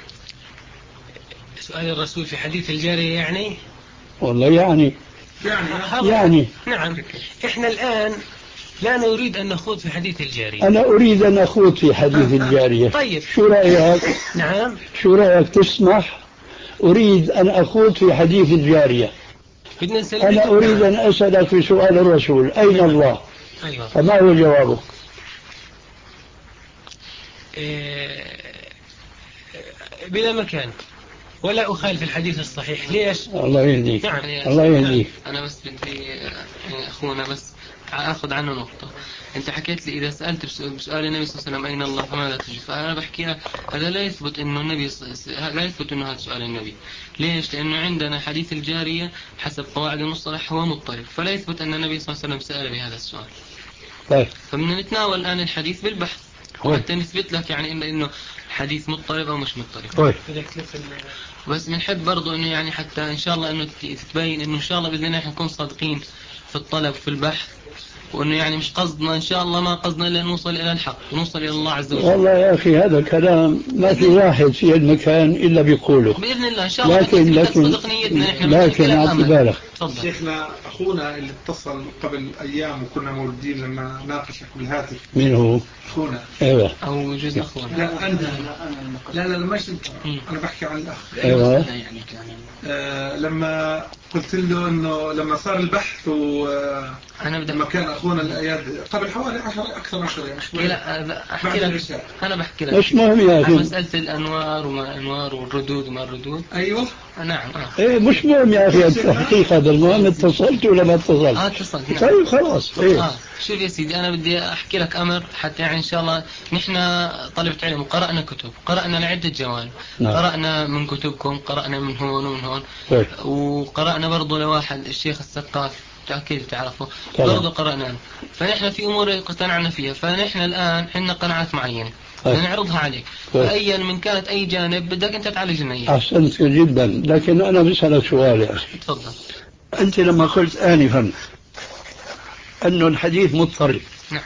Speaker 1: سؤال الرسول في حديث الجارية يعني.
Speaker 3: والله يعني.
Speaker 5: يعني.
Speaker 3: يعني.
Speaker 1: نعم. إحنا الآن لا نريد أن نخوض في حديث الجارية.
Speaker 3: أنا أريد أن أخوض في حديث الجارية.
Speaker 1: طيب.
Speaker 3: شو رأيك؟
Speaker 1: نعم.
Speaker 3: شو رأيك تسمح؟ أريد أن أخوض في حديث الجارية. أنا أريد أن أسألك في سؤال الرسول أين الله.
Speaker 1: أيوة.
Speaker 3: فما هو جوابك؟
Speaker 1: إيه بلا مكان ولا أخالف الحديث الصحيح. ليش؟
Speaker 3: الله يهديك.
Speaker 1: نعم.
Speaker 3: الله يهديك.
Speaker 4: أنا بس بدي يعني أخونا بس أخذ عنه نقطة. أنت حكيت لي إذا سألت بسؤال النبي صلى الله عليه وسلم أين الله فماذا تجد، فأنا بحكي لك هذا لا يثبت إنه النبي لا يثبت إنه هذا سؤال النبي. ليش؟ لأنه عندنا حديث الجارية حسب قواعد المصطلح هو مضطرب، فلا يثبت أن النبي صلى الله عليه وسلم سأل بهذا السؤال.
Speaker 3: طيب.
Speaker 4: فمن نتناول الآن الحديث بالبحث حتى نثبت لك يعني إنه إنه حديث مضطرب أو مش مضطرب. بس بنحب برضو إنه يعني حتى إن شاء الله إنه تبين إنه إن شاء الله بإذن الله نكون صادقين في الطلب في البحث، وإنه يعني مش قصدنا إن شاء الله ما قصدنا إلا نوصل إلى الحق ونوصل إلى الله عز وجل.
Speaker 3: والله يا أخي هذا الكلام ما في واحد في المكان إلا بيقوله
Speaker 4: بإذن الله إن شاء الله.
Speaker 3: لكن لكن لكن أعطي بالك
Speaker 5: شيخنا أخونا اللي اتصل قبل أيام وكنا موجودين لما ناقشك بالهاتف.
Speaker 3: مين هو؟
Speaker 5: أخونا.
Speaker 3: أيوة.
Speaker 4: أو جزء أخونا.
Speaker 5: لا أنت. لا لا مش أنت. أنا بحكي عن الأخ.
Speaker 3: أيوة.
Speaker 5: آه لما قلت له إنه لما صار البحث و
Speaker 4: أنا بدي
Speaker 5: لما كان أخونا الأياد قبل حوالي عشر أكثر من عشر يعني.
Speaker 4: أحكي لا أحكي لك. أنا بحكي لك.
Speaker 3: مش مهم يا أخي.
Speaker 4: مسألة الأنوار وما الأنوار والردود وما الردود.
Speaker 5: أيوة.
Speaker 4: نعم. آه.
Speaker 3: إيه مش مهم يا أخي الحقيقة هذا المهم اتصلت ولا ما اتصلت.
Speaker 4: آه اتصلت. نعم.
Speaker 3: طيب خلاص. إيه.
Speaker 4: آه شوف يا سيدي أنا بدي أحكي لك أمر حتى يعني إن شاء الله نحن طلبة علم وقرأنا كتب، قرأنا لعدة جوانب. نعم. قرأنا من كتبكم، قرأنا من هون ومن هون. طيب. وقرأنا برضو لواحد الشيخ السقاف أكيد تعرفه. برضو قرأنا. فنحن في أمور اقتنعنا فيها، فنحن الآن عندنا قناعات معينة. نعرضها عليك. فأيا من كانت أي جانب بدك أنت تعالج لنا إياه.
Speaker 3: أحسنت جدا، لكن أنا بسألك سؤال يا أخي.
Speaker 4: تفضل.
Speaker 3: أنت لما قلت آنفا أنه الحديث مضطرب.
Speaker 4: نعم.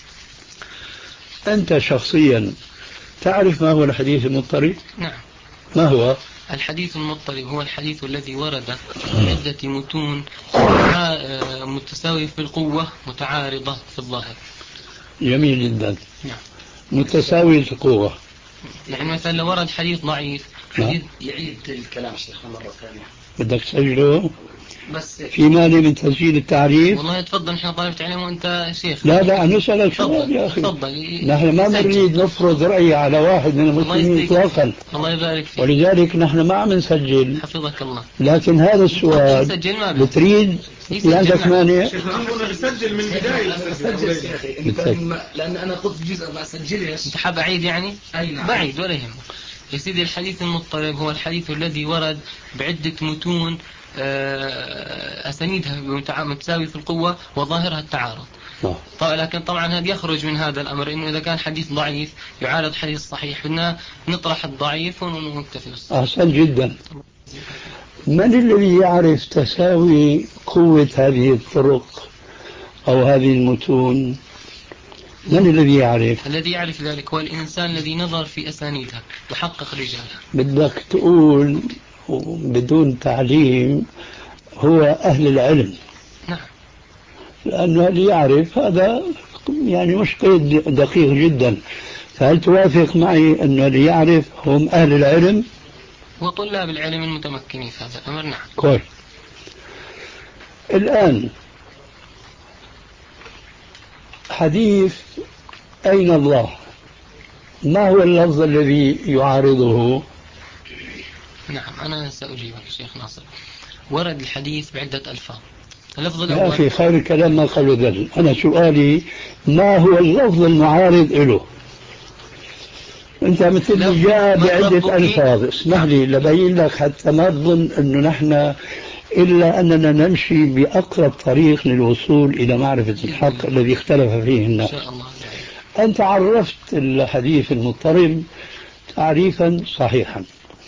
Speaker 3: أنت شخصيا تعرف ما هو الحديث المضطرب؟
Speaker 4: نعم.
Speaker 3: ما هو؟
Speaker 4: الحديث المضطرب هو الحديث الذي ورد عدة متون متساوية في القوة متعارضة في الظاهر.
Speaker 3: جميل جدا.
Speaker 4: نعم.
Speaker 3: متساوية القوة.
Speaker 4: يعني مثلا لو ورد حديث ضعيف حديث
Speaker 2: يعيد الكلام شيخنا مرة ثانية.
Speaker 3: بدك تسجله؟
Speaker 2: بس
Speaker 3: في مانع من تسجيل التعريف؟
Speaker 4: والله تفضل نحن طالبة علم وأنت شيخ.
Speaker 3: لا لا نسألك سؤال يا أخي.
Speaker 4: تفضل.
Speaker 3: نحن ما نريد نفرض رأي على واحد من المسلمين إطلاقا.
Speaker 4: الله يبارك فيك.
Speaker 3: ولذلك نحن ما عم نسجل.
Speaker 4: حفظك الله.
Speaker 3: لكن هذا السؤال بتريد في عندك مانع؟
Speaker 5: نسجل من البداية.
Speaker 2: سجل يا أخي. لأن أنا قلت جزء ما سجلش.
Speaker 4: أنت حاب أعيد يعني؟
Speaker 2: أي نعم.
Speaker 4: بعيد ولا يهمك. يا سيدي الحديث المضطرب هو الحديث الذي ورد بعدة متون أسانيدها متساوي في القوة وظاهرها التعارض. طيب لكن طبعا هذا يخرج من هذا الأمر إنه إذا كان حديث ضعيف يعارض حديث صحيح بدنا نطرح الضعيف ونكتفي بالصحيح.
Speaker 3: أحسن جدا. من الذي يعرف تساوي قوة هذه الطرق أو هذه المتون؟ من الذي يعرف؟
Speaker 4: الذي يعرف ذلك هو الإنسان الذي نظر في أسانيدها وحقق رجالها.
Speaker 3: بدك تقول بدون تعليم هو أهل العلم.
Speaker 4: نعم.
Speaker 3: لأنه اللي يعرف هذا يعني مش قيد دقيق جدا. فهل توافق معي أنه اللي يعرف هم أهل العلم؟
Speaker 4: وطلاب العلم المتمكنين في هذا الأمر. نعم.
Speaker 3: كويس. الآن حديث أين الله ما هو اللفظ الذي يعارضه؟
Speaker 4: نعم أنا سأجيبك شيخ ناصر. ورد الحديث بعدة ألفاظ. اللفظ
Speaker 3: الأول يا أخي خير الكلام ما قالوا ذل. أنا سؤالي ما هو اللفظ المعارض له؟ أنت مثل جاء بعدة ألفاظ. اسمح لي لبين لك حتى ما تظن أنه نحن إلا أننا نمشي بأقرب طريق للوصول إلى معرفة الحق الذي اختلف فيه الناس. أنت عرفت الحديث المضطرب تعريفا صحيحا.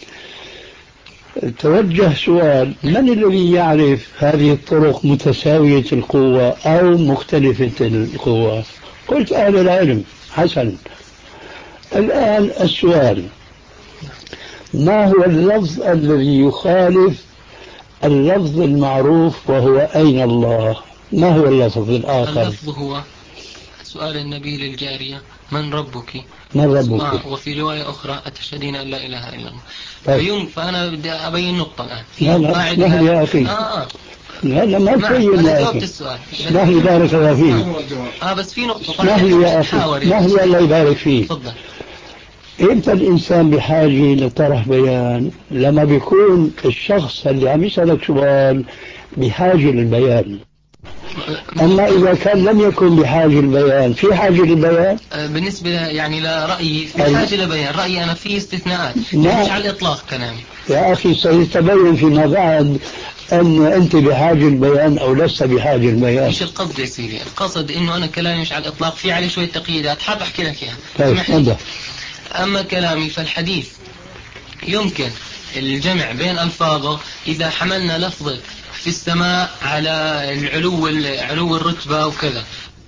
Speaker 3: توجه سؤال من الذي يعرف هذه الطرق متساوية القوة أو مختلفة القوة؟ قلت أهل العلم. حسن. الآن السؤال ما هو اللفظ الذي يخالف اللفظ المعروف وهو أين الله؟ ما هو اللفظ الآخر؟
Speaker 4: اللفظ هو سؤال النبي للجارية من ربك؟
Speaker 3: من ربك؟
Speaker 4: آه وفي رواية أخرى أتشهدين أن لا إله إلا الله. طيب. فأنا بدي أبين نقطة الآن.
Speaker 3: لا لا اسمح لي يا أخي.
Speaker 4: آه.
Speaker 3: لا لا ما تبين يا أخي. اسمح لي بارك الله فيك.
Speaker 4: آه بس في نقطة.
Speaker 3: اسمح لي يا أخي. اسمح لي الله يبارك فيك.
Speaker 4: تفضل.
Speaker 3: إمتى الإنسان بحاجة لطرح بيان؟ لما بيكون الشخص اللي عم يسألك سؤال بحاجة للبيان. أما إذا كان لم يكن بحاجة للبيان، في حاجة للبيان؟
Speaker 4: بالنسبة يعني لرأيي في حاجة للبيان، رأيي أنا في استثناءات، مش على الإطلاق كلامي.
Speaker 3: يا أخي سيتبين فيما بعد أن أنت بحاجة للبيان أو لست بحاجة للبيان.
Speaker 4: مش القصد يا سيدي، القصد إنه أنا كلامي مش على الإطلاق، في عليه شوية تقييدات حاب أحكي لك إياها.
Speaker 3: طيب.
Speaker 4: أما كلامي فالحديث يمكن الجمع بين ألفاظه إذا حملنا لفظة في السماء على العلو علو الرتبة وكذا.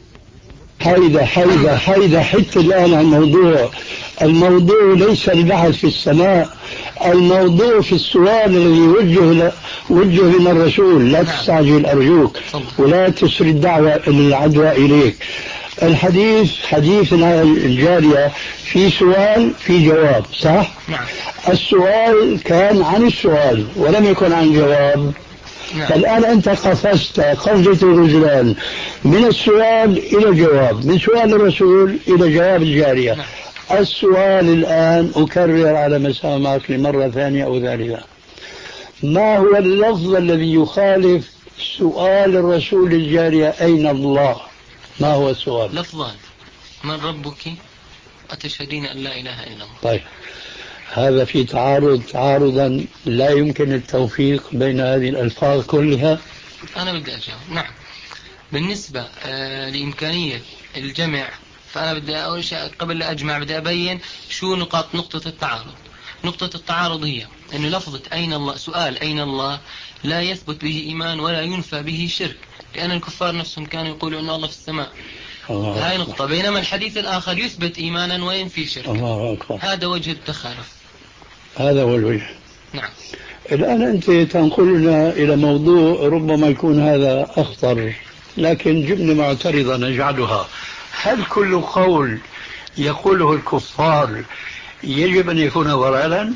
Speaker 3: حيدة حيدة حيدة حتى الآن عن الموضوع. الموضوع ليس البحث في السماء، الموضوع في السؤال الذي وجه وجه من الرسول. لا تستعجل أرجوك ولا تسري الدعوة العدوى إليك. الحديث حديث الجارية في سؤال في جواب، صح؟
Speaker 4: نعم.
Speaker 3: السؤال كان عن السؤال ولم يكن عن جواب. نعم. فالآن أنت قفزت قفزة الرجلان من السؤال إلى الجواب، من سؤال الرسول إلى جواب الجارية. نعم. السؤال الآن أكرر على مسامعك لمرة ثانية أو ثالثة، ما هو اللفظ الذي يخالف سؤال الرسول الجارية أين الله؟ ما هو السؤال؟
Speaker 4: لفظان: من ربك؟ أتشهدين أن لا إله إلا الله.
Speaker 3: طيب هذا في تعارض تعارضا لا يمكن التوفيق بين هذه الألفاظ كلها.
Speaker 4: أنا بدي أجاوب. نعم. بالنسبة آه لإمكانية الجمع، فأنا بدي أول شيء قبل لا أجمع بدي أبين شو نقاط نقطة التعارض. نقطة التعارض هي أن لفظة أين الله، سؤال أين الله، لا يثبت به إيمان ولا ينفى به شرك، لأن الكفار نفسهم كانوا يقولوا أن الله في السماء. هاي نقطة. بينما الحديث الآخر يثبت إيمانا وينفي شرك.
Speaker 3: الله أكبر.
Speaker 4: هذا وجه التخالف.
Speaker 3: هذا هو الوجه.
Speaker 4: نعم.
Speaker 3: الآن أنت تنقلنا إلى موضوع ربما يكون هذا أخطر، لكن جبنة معترضة نجعلها. هل كل قول يقوله الكفار يجب أن يكون ضلالا؟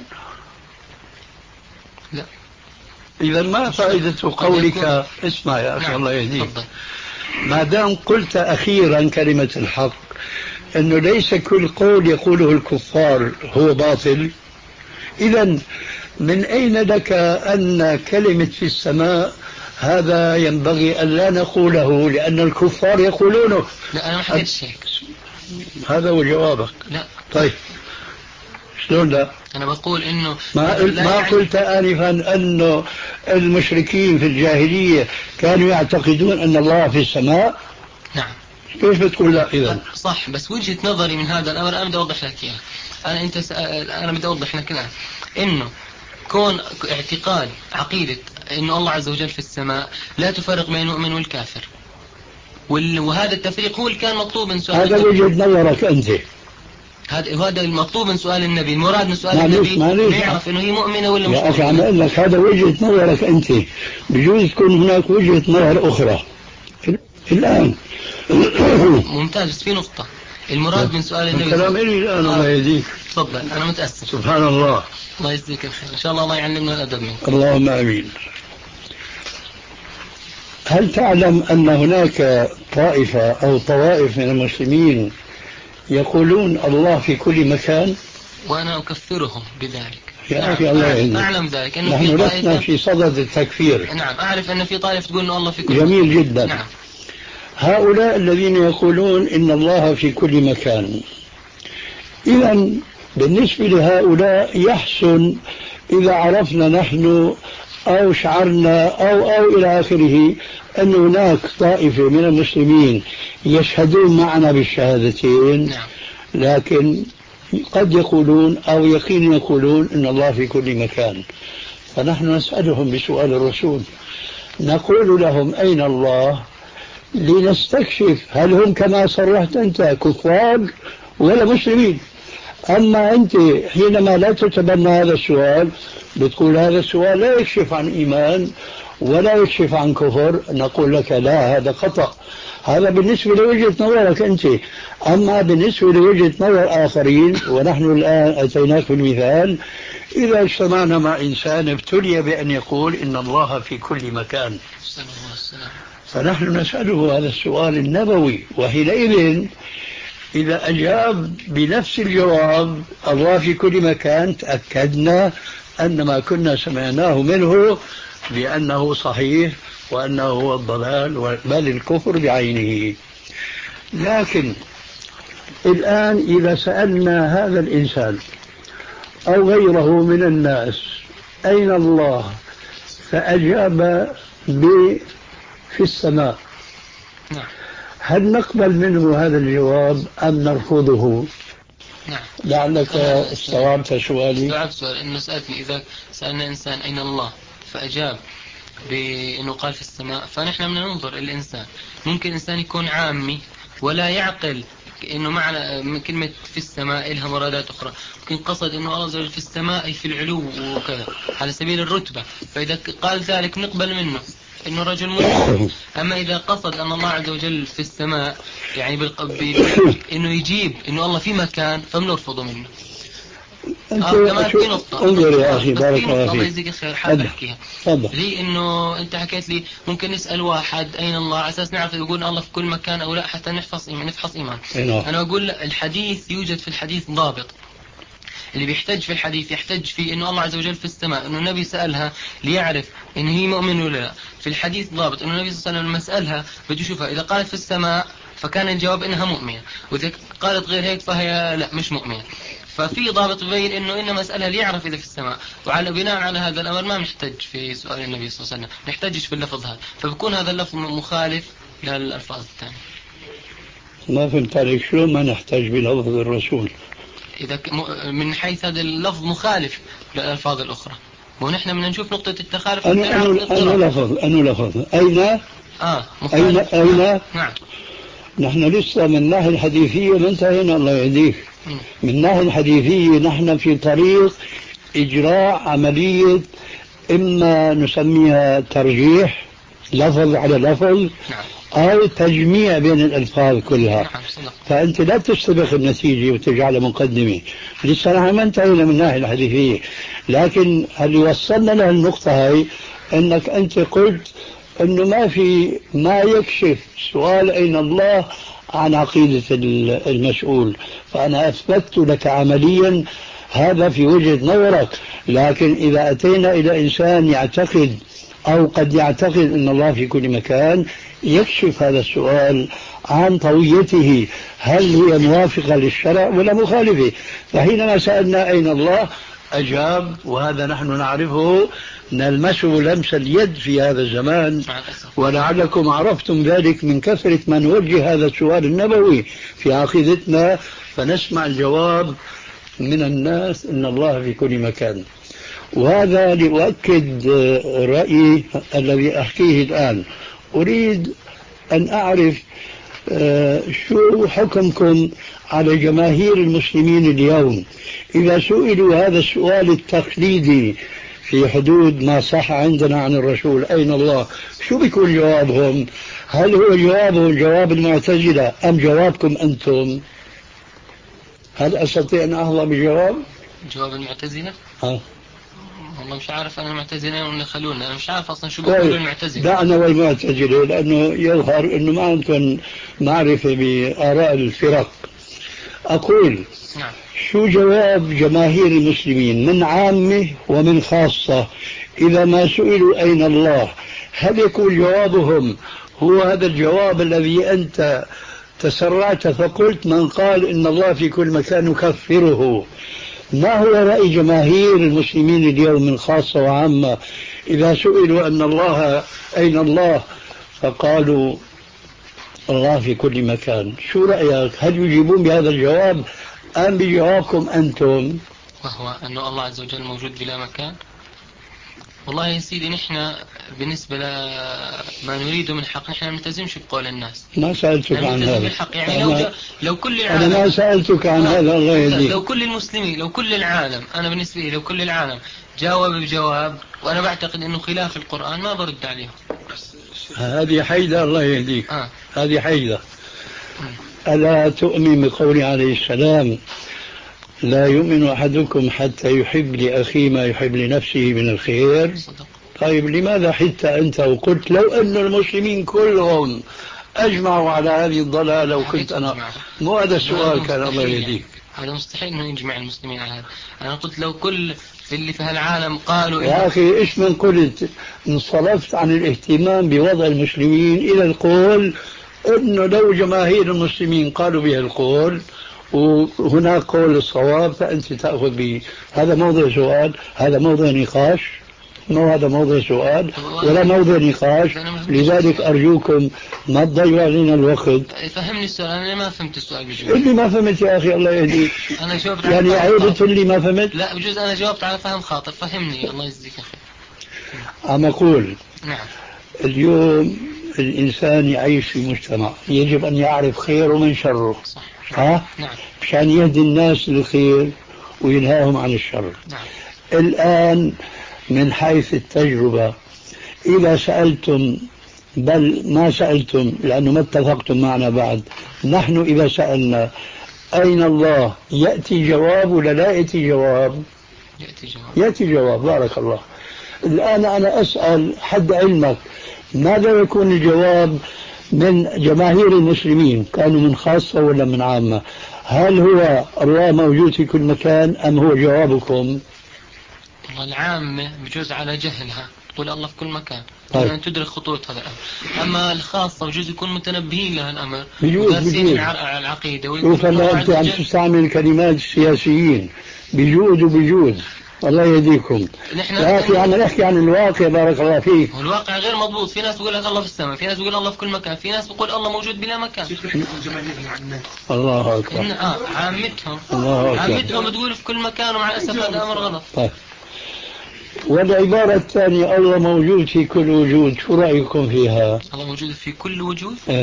Speaker 4: لا.
Speaker 3: إذا ما فائدة قولك؟ اسمع يا أخي. نعم. الله يهديك. ما دام قلت أخيرا كلمة الحق أنه ليس كل قول يقوله الكفار هو باطل، إذا من أين لك أن كلمة في السماء هذا ينبغي أن لا نقوله لأن الكفار يقولونه؟
Speaker 4: لا أنا ما حكيتش هيك.
Speaker 3: هذا هو جوابك.
Speaker 4: لا.
Speaker 3: طيب شلون لا؟
Speaker 4: أنا بقول إنه
Speaker 3: ما, ما يعني قلت آنفا أنه المشركين في الجاهلية كانوا يعتقدون أن الله في السماء؟
Speaker 4: نعم.
Speaker 3: كيف بتقول لا إذا؟
Speaker 4: صح، بس وجهة نظري من هذا الأمر أنا بدي أوضح لك إياه. أنا أنت سأل... أنا بدي أوضح لك الآن إنه كون اعتقاد عقيدة إنه الله عز وجل في السماء لا تفرق بين المؤمن والكافر، وال... وهذا التفريق هو اللي كان مطلوب من سؤال.
Speaker 3: هذا وجهة نظرك أنت.
Speaker 4: هذا هذا المطلوب من سؤال النبي، المراد من سؤال النبي نعرف إنه هي مؤمنة ولا مش مؤمنة.
Speaker 3: يا أخي عم أقول لك هذا وجهة نظرك أنت، بجوز تكون هناك وجهة نظر أخرى الآن.
Speaker 4: ممتاز. بس في نقطة، المراد من سؤال النبي.
Speaker 3: الكلام إلي الآن. الله يهديك.
Speaker 4: تفضل. أنا متأسف.
Speaker 3: سبحان الله.
Speaker 4: الله يجزيك الخير. إن شاء الله الله يعلمنا الأدب منك.
Speaker 3: اللهم آمين. هل تعلم أن هناك طائفة أو طوائف من المسلمين يقولون الله في كل مكان؟
Speaker 4: وأنا أكفرهم بذلك.
Speaker 3: يا أخي الله يهديك.
Speaker 4: أعلم ذلك.
Speaker 3: نحن لسنا في صدد التكفير.
Speaker 4: نعم أعرف أن في طائفة تقول أن الله في كل
Speaker 3: جميل
Speaker 4: مكان.
Speaker 3: جدا.
Speaker 4: نعم.
Speaker 3: هؤلاء الذين يقولون إن الله في كل مكان، إذا بالنسبة لهؤلاء يحسن إذا عرفنا نحن أو شعرنا أو أو إلى آخره أن هناك طائفة من المسلمين يشهدون معنا بالشهادتين.
Speaker 4: نعم.
Speaker 3: لكن قد يقولون أو يقينا يقولون إن الله في كل مكان، فنحن نسألهم بسؤال الرسول نقول لهم أين الله لنستكشف هل هم كما صرحت أنت كفار ولا مسلمين. أما أنت حينما لا تتبنى هذا السؤال بتقول هذا السؤال لا يكشف عن إيمان ولا يكشف عن كفر، نقول لك لا، هذا خطأ. هذا بالنسبة لوجهة نظرك أنت. أما بالنسبة لوجهة نظر آخرين، ونحن الآن أتيناك بالمثال، إذا اجتمعنا مع إنسان ابتلي بأن يقول إن الله في كل مكان، فنحن نسأله هذا السؤال النبوي، وحينئذ إذا أجاب بنفس الجواب الله في كل مكان تأكدنا أن ما كنا سمعناه منه بأنه صحيح وأنه هو الضلال بل الكفر بعينه. لكن الآن إذا سألنا هذا الإنسان أو غيره من الناس أين الله فأجاب في السماء، هل نقبل منه هذا الجواب أم نرفضه؟
Speaker 4: نعم.
Speaker 3: لعلك استوعبت سؤالي.
Speaker 4: استوعبت سؤال إنه سألتني إذا سألنا إنسان أين الله فأجاب بأنه قال في السماء، فنحن بدنا ننظر الإنسان. ممكن إنسان يكون عامي ولا يعقل إنه معنى كلمة في السماء لها مرادات أخرى، ممكن قصد إنه الله عز وجل في السماء في العلو وكذا على سبيل الرتبة، فإذا قال ذلك نقبل منه إنه رجل مسلم. أما إذا قصد أن الله عز وجل في السماء يعني بالقبيل إنه يجيب إنه الله في مكان فبنرفضه منه.
Speaker 3: آه كمان في نقطة انظر يا أخي بارك الله فيك.
Speaker 4: الله يجزيك خير حابب أحكيها لي إنه أنت حكيت لي ممكن نسأل واحد أين الله على أساس نعرف يقول الله في كل مكان أو لا حتى نحفظ إيمان نفحص إيمان. أنا أقول الحديث يوجد في الحديث ضابط، اللي بيحتج في الحديث يحتج في إنه الله عز وجل في السماء، إنه النبي سألها ليعرف إن هي مؤمن ولا لا. في الحديث ضابط إنه النبي صلى الله عليه وسلم لما سألها بده يشوفها إذا قالت في السماء فكان الجواب إنها مؤمنة، وإذا قالت غير هيك فهي لا مش مؤمنة. ففي ضابط يبين إنه إنما مسألة ليعرف إذا في السماء، وعلى بناء على هذا الأمر ما نحتج في سؤال النبي صلى الله عليه وسلم، نحتجش في اللفظ هذا، فبكون هذا اللفظ مخالف للألفاظ الثانية.
Speaker 3: ما فهمت عليك شلون ما نحتاج بلفظ الرسول؟
Speaker 4: إذا من حيث هذا اللفظ مخالف للألفاظ الأخرى، ونحن بدنا نشوف نقطة التخالف.
Speaker 3: أنا أنا أنا لفظ أنا لفظ أين
Speaker 4: آه
Speaker 3: أين أين
Speaker 4: نعم.
Speaker 3: نحن لسه من الناحية الحديثية ما انتهينا الله يهديك. من الناحية الحديثية نحن في طريق إجراء عملية إما نسميها ترجيح لفظ على لفظ أو تجميع بين الألفاظ كلها. فأنت لا تستبق النتيجة وتجعلها مقدمة. لسه نحن ما انتهينا من الناحية الحديثية، لكن اللي وصلنا له النقطة هاي أنك أنت قلت أنه ما في ما يكشف سؤال أين الله عن عقيدة المسؤول، فأنا أثبت لك عمليا هذا في وجهة نظرك. لكن إذا أتينا إلى إنسان يعتقد أو قد يعتقد أن الله في كل مكان، يكشف هذا السؤال عن طويته هل هي موافقة للشرع ولا مخالفة. فحينما سألنا أين الله أجاب، وهذا نحن نعرفه نلمسه لمس اليد في هذا الزمان، ولعلكم عرفتم ذلك من كثرة ما نوجه هذا السؤال النبوي في عقيدتنا، فنسمع الجواب من الناس إن الله في كل مكان. وهذا لأؤكد رأيي الذي أحكيه الآن. أريد أن أعرف شو حكمكم على جماهير المسلمين اليوم إذا سئلوا هذا السؤال التقليدي في حدود ما صح عندنا عن الرسول أين الله، شو بيكون جوابهم؟ هل هو جوابهم جواب المعتزلة أم جوابكم أنتم؟ هل أستطيع أن أحظى بجواب؟
Speaker 4: جواب المعتزلة؟
Speaker 3: ها
Speaker 4: والله مش عارف أنا المعتزلة ولا خلونا، أنا مش عارف أصلا شو بيقولوا المعتزلة.
Speaker 3: دعنا والمعتزلة لأنه يظهر أنه ما عندكم معرفة بآراء الفرق. أقول
Speaker 4: نعم.
Speaker 3: شو جواب جماهير المسلمين من عامة ومن خاصة إذا ما سئلوا أين الله؟ هل يكون جوابهم هو هذا الجواب الذي أنت تسرعت فقلت من قال إن الله في كل مكان نكفره؟ ما هو رأي جماهير المسلمين اليوم من خاصة وعامة إذا سئلوا أن الله أين الله فقالوا الله في كل مكان؟ شو رأيك؟ هل يجيبون بهذا الجواب أم بجوابكم أنتم؟
Speaker 4: وهو أن الله عز وجل موجود بلا مكان. والله يا سيدي نحن بالنسبة لما نريده من حق نحن نلتزمش بقول الناس.
Speaker 3: ما سألتك عن هذا.
Speaker 4: يعني لو, لو كل العالم
Speaker 3: أنا ما سألتك عن هذا الله يهديك.
Speaker 4: لو كل المسلمين لو كل العالم أنا بالنسبة لي لو كل العالم جاوب بجواب وأنا بعتقد أنه خلاف القرآن ما برد عليهم.
Speaker 3: هذه حيدة الله يهديك.
Speaker 4: آه.
Speaker 3: هذه حيدة. ألا تؤمن بقول عليه السلام لا يؤمن أحدكم حتى يحب لأخيه ما يحب لنفسه من الخير؟ طيب لماذا حتى أنت وقلت لو أن المسلمين كلهم أجمعوا على هذه الضلالة وكنت أنا مو هذا السؤال كان الله يهديك.
Speaker 4: هذا مستحيل أنه يجمع المسلمين على هذا. أنا قلت لو كل في اللي في هالعالم قالوا
Speaker 3: يا أخي إيش من قلت انصرفت عن الاهتمام بوضع المسلمين إلى القول إنه لو جماهير المسلمين قالوا به القول وهناك قول الصواب فأنت تأخذ به. هذا موضوع سؤال، هذا موضوع نقاش، مو هذا موضوع سؤال ولا موضوع نقاش. لذلك أرجوكم ما تضيعوا علينا الوقت.
Speaker 4: فهمني السؤال. أنا ما فهمت السؤال بجوز.
Speaker 3: اللي ما فهمت يا أخي الله يهديك.
Speaker 4: أنا جاوبت
Speaker 3: يعني عيبة اللي ما فهمت.
Speaker 4: لا بجوز أنا جاوبت على فهم خاطئ. فهمني الله يجزيك خير.
Speaker 3: عم أقول
Speaker 4: نعم
Speaker 3: اليوم الإنسان يعيش في مجتمع يجب أن يعرف خيره من شره.
Speaker 4: صح.
Speaker 3: ها؟
Speaker 4: نعم.
Speaker 3: مشان يهدي الناس للخير وينهاهم عن الشر.
Speaker 4: نعم.
Speaker 3: الآن من حيث التجربة إذا سألتم، بل ما سألتم لأنه ما اتفقتم معنا بعد، نحن إذا سألنا أين الله يأتي جواب ولا لا يأتي جواب؟
Speaker 4: يأتي جواب.
Speaker 3: يأتي جواب. بارك الله. الآن أنا أسأل حد علمك ماذا يكون الجواب من جماهير المسلمين؟ كانوا من خاصة ولا من عامة؟ هل هو الله موجود في كل مكان أم هو جوابكم؟
Speaker 4: العامة بجوز على جهلها تقول الله في كل مكان
Speaker 3: طيب.
Speaker 4: أن تدرك خطورة هذا الأمر. أما الخاصة بجوز يكون متنبهين لها الأمر
Speaker 3: بجوز بجوز
Speaker 4: على العقيدة.
Speaker 3: شوف هلا أنت عم تستعمل كلمات السياسيين بجوز وبجوز. الله يهديكم. يا أخي عم نحكي عن الواقع. بارك الله فيك.
Speaker 4: الواقع غير مضبوط. في ناس بيقول لك الله في السماء، في ناس بيقول الله في كل مكان، في ناس بيقول الله موجود بلا مكان.
Speaker 3: الله أكبر.
Speaker 4: آه عامتهم
Speaker 3: الله أكبر.
Speaker 4: عامتهم تقول في كل مكان ومع الأسف هذا الأمر غلط.
Speaker 3: طيب. والعبارة الثانية الله موجود في كل وجود، شو رأيكم فيها؟
Speaker 4: الله موجود في كل وجود.
Speaker 3: اه.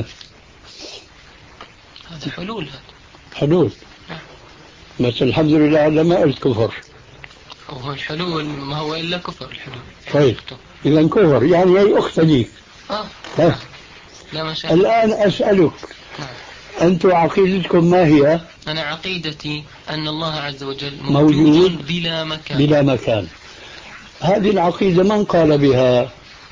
Speaker 4: هذا حلول. هذا
Speaker 3: حلول. بس الحمد لله على ما قلت كفر.
Speaker 4: هو الحلول ما هو إلا كفر الحلول.
Speaker 3: طيب إذا كفر يعني هي أخت لي.
Speaker 4: آه.
Speaker 3: طيب.
Speaker 4: لا ما شاء
Speaker 3: الله. الآن أسألك. نعم. أنتم عقيدتكم ما هي؟
Speaker 4: أنا عقيدتي أن الله عز وجل
Speaker 3: موجود,
Speaker 4: موجود بلا مكان.
Speaker 3: بلا مكان. هذه العقيدة من قال بها؟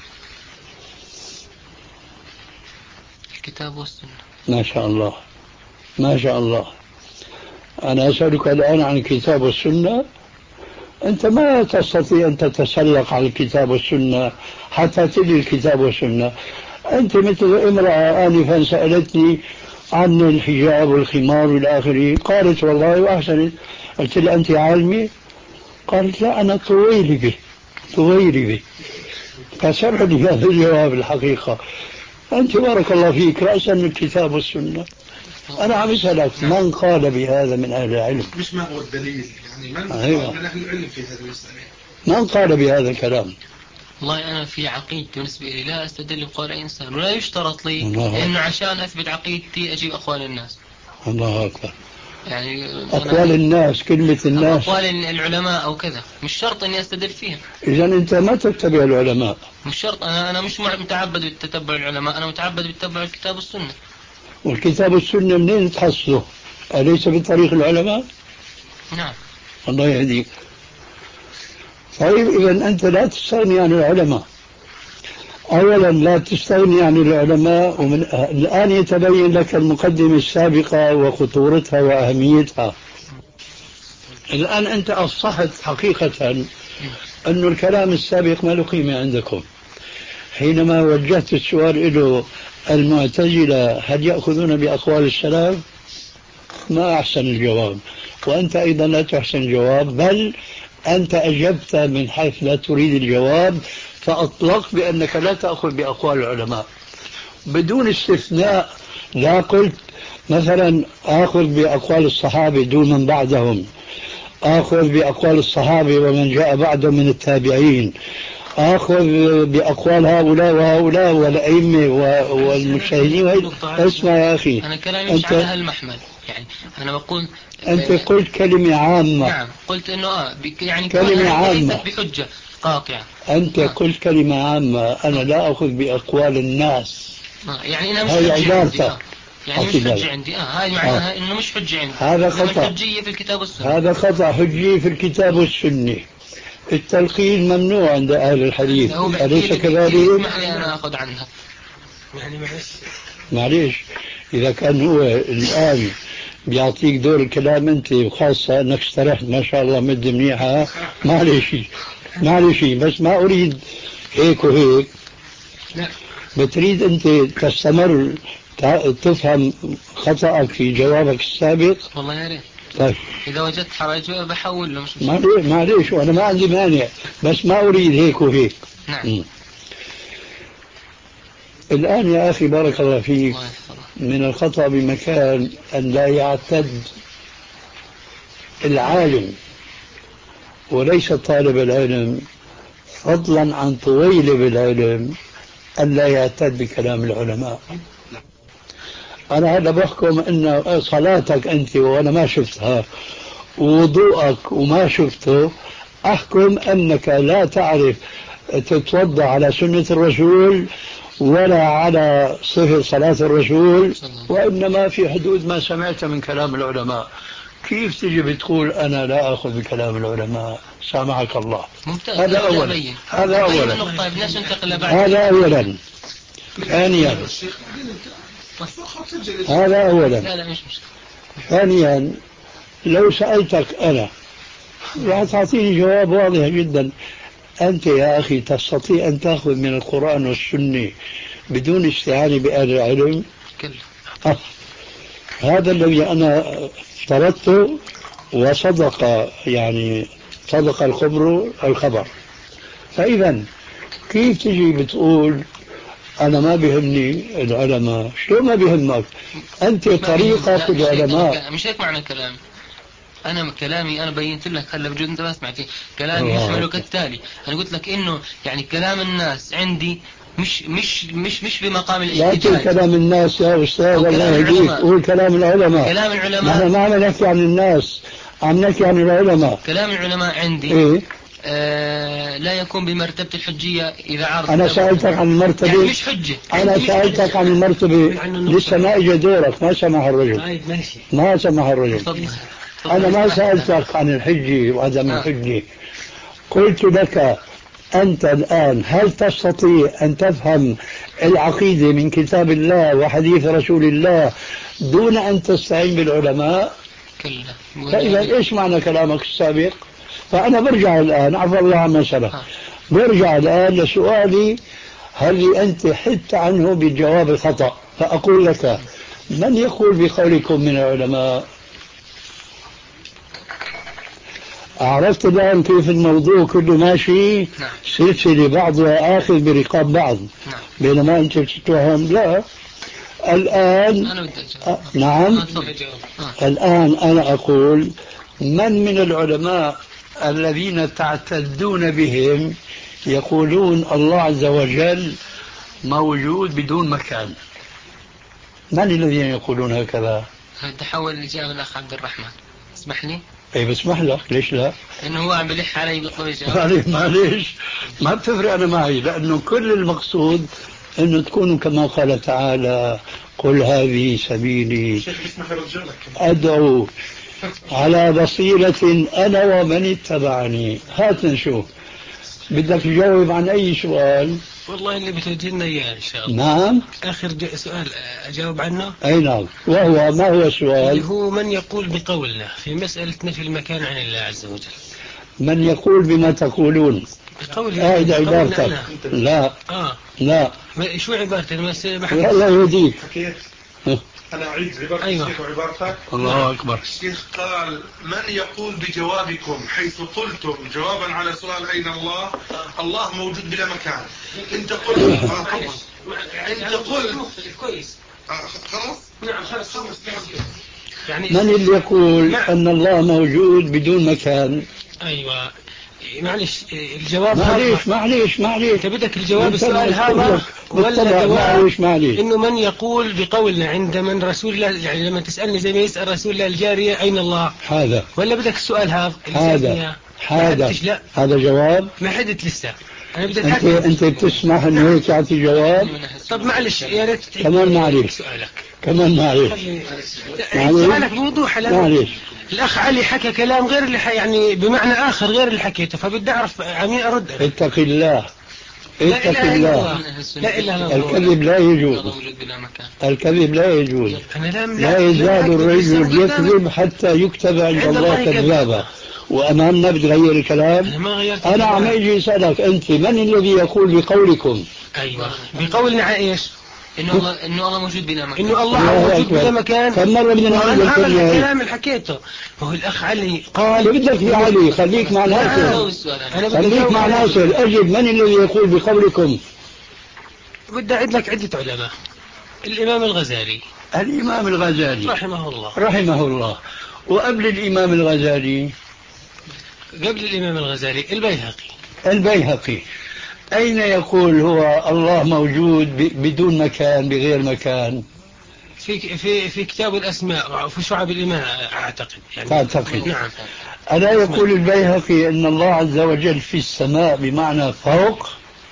Speaker 4: الكتاب والسنة.
Speaker 3: ما شاء الله ما شاء الله. أنا أسألك الآن عن الكتاب والسنة. أنت ما تستطيع أن تتسلق على الكتاب والسنة حتى تدري الكتاب والسنة. أنت مثل امرأة آنفا سألتني عن الحجاب والخمار والآخر، قالت والله وأحسنت. قلت لها أنت عالمة؟ قالت لا أنا طويلي به طويلي به. فسرح لي هذا الجواب. الحقيقة أنت بارك الله فيك رأسا من الكتاب والسنة. أنا عم أسألك من قال بهذا من أهل العلم؟
Speaker 5: مش ما هو الدليل يعني من
Speaker 3: أيوة.
Speaker 5: قال من أهل العلم في هذا المسألة؟
Speaker 3: من قال بهذا الكلام؟
Speaker 4: والله أنا في عقيدتي بالنسبة لي لا أستدل بقول أي إنسان، ولا يشترط لي
Speaker 3: الله
Speaker 4: إنه عشان أثبت عقيدتي أجيب أقوال الناس.
Speaker 3: الله أكبر.
Speaker 4: يعني
Speaker 3: أقوال الناس كلمة الناس
Speaker 4: أقوال العلماء أو كذا مش شرط إني أستدل فيها.
Speaker 3: إذا أنت ما تتبع العلماء.
Speaker 4: مش شرط. أنا أنا مش متعبد بتتبع العلماء، أنا متعبد بتتبع الكتاب والسنة.
Speaker 3: والكتاب والسنة منين تحصله؟ أليس بطريق العلماء؟
Speaker 4: نعم.
Speaker 3: الله يهديك. طيب إذا أنت لا تستغني عن العلماء. أولا لا تستغني عن العلماء، ومن الآن يتبين لك المقدمة السابقة وخطورتها وأهميتها. الآن أنت أصحت حقيقة أن الكلام السابق ما له قيمة عندكم. حينما وجهت السؤال له المعتزلة هل يأخذون بأقوال السلف؟ ما أحسن الجواب. وأنت أيضا لا تحسن الجواب، بل أنت أجبت من حيث لا تريد الجواب، فأطلقت بأنك لا تأخذ بأقوال العلماء بدون استثناء. لا قلت مثلا آخذ بأقوال الصحابة دون من بعدهم، آخذ بأقوال الصحابة ومن جاء بعدهم من التابعين، آخذ بأقوال هؤلاء وهؤلاء والأئمة والمجتهدين. اسمع يا أخي،
Speaker 4: أنا كلامي مش على هالمحمل. يعني أنا بقول
Speaker 3: أنت قلت كلمة عامة.
Speaker 4: نعم قلت إنه آه يعني
Speaker 3: كلمة عامة
Speaker 4: بحجة قاطعة.
Speaker 3: أنت آه. قلت كلمة عامة. أنا لا أخذ بأقوال الناس.
Speaker 4: آه. يعني أنا مش حجة عندي. آه. يعني مش حجة عندي. آه هاي معناها
Speaker 3: آه.
Speaker 4: إنه مش حجة عندي.
Speaker 3: هذا خطأ.
Speaker 4: حجية في الكتاب والسنة.
Speaker 3: هذا خطأ. حجية في الكتاب والسنة. التلقين ممنوع عند أهل الحديث، أليس كذلك؟
Speaker 4: اسمح لي أنا أخذ عنها.
Speaker 1: يعني معلش
Speaker 3: معليش إذا كان هو الآن بيعطيك دور الكلام أنت، وخاصة أنك اشترحت ما شاء الله مدة منيحة، معليش معليش، بس ما أريد هيك وهيك.
Speaker 1: لا
Speaker 3: بتريد أنت تستمر تفهم خطأك في جوابك السابق؟
Speaker 4: والله يا ريت.
Speaker 3: طيب
Speaker 4: إذا وجدت حرج بحول له، مش مشكلة.
Speaker 3: معليش معليش، وأنا ما عندي مانع، بس ما أريد هيك وهيك.
Speaker 4: نعم.
Speaker 3: م. الآن يا أخي بارك الله فيك، من الخطأ بمكان أن لا يعتد العالم وليس طالب العلم، فضلا عن طويل بالعلم، أن لا يعتد بكلام العلماء. أنا هذا بحكم أن صلاتك أنت وأنا ما شفتها، ووضوءك وما شفته، أحكم أنك لا تعرف تتوضأ على سنة الرسول ولا على صفة صلاة الرسول، وإنما في حدود ما سمعت من كلام العلماء. كيف تجي بتقول أنا لا أخذ بكلام العلماء؟ سامحك الله.
Speaker 4: ممتاز.
Speaker 3: هذا أولا. هذا أولا. هذا أولا. ثانيا هذا أولا. ثانيا لو سألتك أنا راح تعطيني جواب واضح جدا. أنت يا أخي تستطيع أن تأخذ من القرآن والسنة بدون استعانة بأهل العلم؟ آه. هذا الذي أنا افترضته، وصدق يعني صدق الخبر الخبر. فإذا كيف تجي بتقول أنا ما بيهمني العلماء؟ شو ما بيهمك؟ أنت طريقك العلماء.
Speaker 4: مش هيك معنى كلام. أنا كلامي أنا بينت لك هلا بجد أنت ما سمعتني. كلامي يشمل كالتالي. أنا قلت لك إنه يعني كلام الناس عندي مش مش مش مش بمقام الاحتجاج.
Speaker 3: لا كلام الناس يا أستاذ، الله يهديك، قول كلام العلماء.
Speaker 4: كلام العلماء.
Speaker 3: نحن ما عم نحكي عن الناس، عم نحكي عن العلماء.
Speaker 4: كلام العلماء عندي
Speaker 3: إيه؟
Speaker 4: آه لا يكون بمرتبة الحجية إذا عرض.
Speaker 3: أنا سألتك عن المرتبة.
Speaker 4: يعني مش حجة.
Speaker 3: أنا سألتك عن المرتبة، لسه ما إجا دورك، ما سمح الرجل. ما سمح الرجل. أنا ما سألتك عن الحجة وعدم الحجة. قلت لك أنت الآن هل تستطيع أن تفهم العقيدة من كتاب الله وحديث رسول الله دون أن تستعين بالعلماء؟
Speaker 4: كلا.
Speaker 3: فإذا إيش معنى كلامك السابق؟ فأنا برجع الآن، عفوا الله عما سلف، برجع الآن لسؤالي هل أنت حدت عنه بالجواب الخطأ. فأقول لك من يقول بقولكم من العلماء؟ عرفت الآن كيف الموضوع كله ماشي؟
Speaker 4: نعم.
Speaker 3: سلسلة بعضها آخذ برقاب بعض.
Speaker 4: نعم.
Speaker 3: بينما أنت بتتوهم لا. الآن
Speaker 4: أنا
Speaker 3: أ... نعم
Speaker 4: آه.
Speaker 3: الآن أنا أقول من من العلماء الذين تعتدون بهم يقولون الله عز وجل موجود بدون مكان؟ من الذين يقولون هكذا؟
Speaker 4: تحول الإجابة الأخ عبد الرحمن، اسمح لي.
Speaker 3: اي بسمح لك، ليش لا؟
Speaker 4: انه هو عم بلح علي بيطلب اجابه.
Speaker 3: معليش معليش ما بتفرق انا معي، لانه كل المقصود انه تكونوا كما قال تعالى قل هذه سبيلي ادعو على بصيرة انا ومن اتبعني. هات نشوف بدك تجاوب عن اي سؤال.
Speaker 1: والله اللي بتوجهنا اياه ان شاء الله.
Speaker 3: نعم.
Speaker 1: اخر سؤال اجاوب عنه.
Speaker 3: اي نعم. وهو ما هو السؤال؟
Speaker 1: اللي هو من يقول بقولنا في مسألة نفي المكان عن الله عز وجل.
Speaker 3: من يقول بما تقولون؟
Speaker 1: بقول
Speaker 3: هذه عبارتك. لا
Speaker 1: اه
Speaker 3: لا.
Speaker 1: شو عبارتي؟
Speaker 3: الله يهديك.
Speaker 5: أنا أعيد عبارة
Speaker 1: أيوة.
Speaker 5: الشيخ وعبارتك.
Speaker 3: الله أكبر.
Speaker 5: الشيخ قال من يقول بجوابكم حيث قلتم جوابا على سؤال أين الله؟ الله موجود بلا مكان. أنت قلت آه طبعا. أنت قلت
Speaker 1: كويس.
Speaker 5: آه خلاص.
Speaker 1: نعم خلاص.
Speaker 3: يعني من اللي يقول نعم. أن الله موجود بدون مكان؟
Speaker 1: أيوة معلش الجواب
Speaker 3: معليش معليش معليش
Speaker 1: انت بدك الجواب السؤال هذا ولا جواب انه من يقول بقولنا عند من رسول الله، يعني لما تسألني زي ما يسأل رسول الله الجارية أين الله
Speaker 3: هذا،
Speaker 1: ولا بدك السؤال هذا
Speaker 3: هذا هذا هذا جواب
Speaker 1: ما حدت لسه. أنا بدي
Speaker 3: أنت أنت بتسمح إنه هيك تعطي جواب؟
Speaker 1: طب معلش يا ريت
Speaker 3: كمان معلش
Speaker 1: سؤالك
Speaker 3: كمان معلش
Speaker 1: سؤالك بوضوح.
Speaker 3: معلش
Speaker 1: الأخ علي حكى كلام غير اللي يعني بمعنى آخر غير اللي حكيته، فبدي أعرف عمين أرد.
Speaker 3: اتق الله اتق الله.
Speaker 1: لا إله
Speaker 3: الكذب لا يجوز. الكذب لا يجوز. لا يزال الرجل يكذب حتى يكتب عند الله كذابا. وأمامنا بتغير الكلام. أنا عم أجي أسألك أنت من الذي يقول بقولكم؟
Speaker 1: أيوة بقولنا على إيش؟
Speaker 4: إنه الله إنه الله موجود بلا مكان.
Speaker 1: إنه الله موجود بلا مكان.
Speaker 3: كم مرة بدنا نقول
Speaker 1: الكلام اللي حكيته. هو الأخ علي قال.
Speaker 3: بدك يا علي خليك مع ناصر. خليك مع ناصر. أجب من الذي يقول بقولكم؟
Speaker 1: بدي أعد لك عدة علماء. الإمام الغزالي.
Speaker 3: الإمام الغزالي
Speaker 1: رحمه الله.
Speaker 3: رحمه الله. وقبل الإمام الغزالي.
Speaker 1: قبل الإمام الغزالي البيهقي.
Speaker 3: البيهقي. أين يقول هو الله موجود بدون مكان بغير مكان؟
Speaker 1: في في في كتاب الأسماء في شعب الإيمان أعتقد.
Speaker 3: يعني تعتقد؟
Speaker 1: نعم.
Speaker 3: ألا يقول البيهقي أن الله عز وجل في السماء بمعنى فوق؟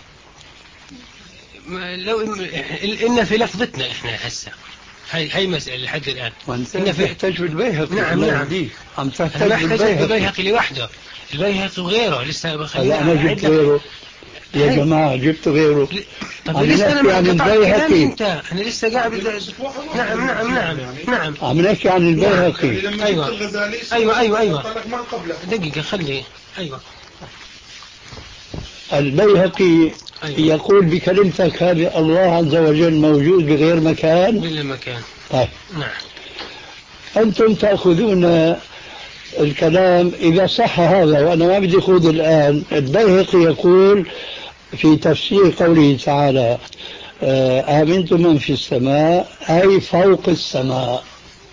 Speaker 1: لو إن في لفظتنا إحنا هسه هاي هاي مسألة لحد الآن.
Speaker 3: وأنت تحتاج بالبيهقي.
Speaker 1: نعم نعم.
Speaker 3: عم تحتاج
Speaker 1: بالبيهقي لوحده. البيهقي وغيره لسه
Speaker 3: بخلينا. أنا جبت غيره. يا جماعة جبت غيره.
Speaker 1: طب لسه أنا عم البيهقي. أنت أنا لسه قاعد. نعم نعم نعم نعم.
Speaker 3: عم نحكي عن البيهقي.
Speaker 1: أيوة أيوة أيوة أيوة. دقيقة خلي. أيوة.
Speaker 3: البيهقي أيوة. يقول بكلمتك هذه الله عز وجل موجود بغير مكان.
Speaker 1: بلا مكان.
Speaker 3: طيب.
Speaker 1: نعم.
Speaker 3: أنتم تأخذون الكلام إذا صح هذا، وأنا ما بدي أخوض الآن. البيهقي يقول في تفسير قوله تعالى آمنتم من في السماء أي فوق السماء،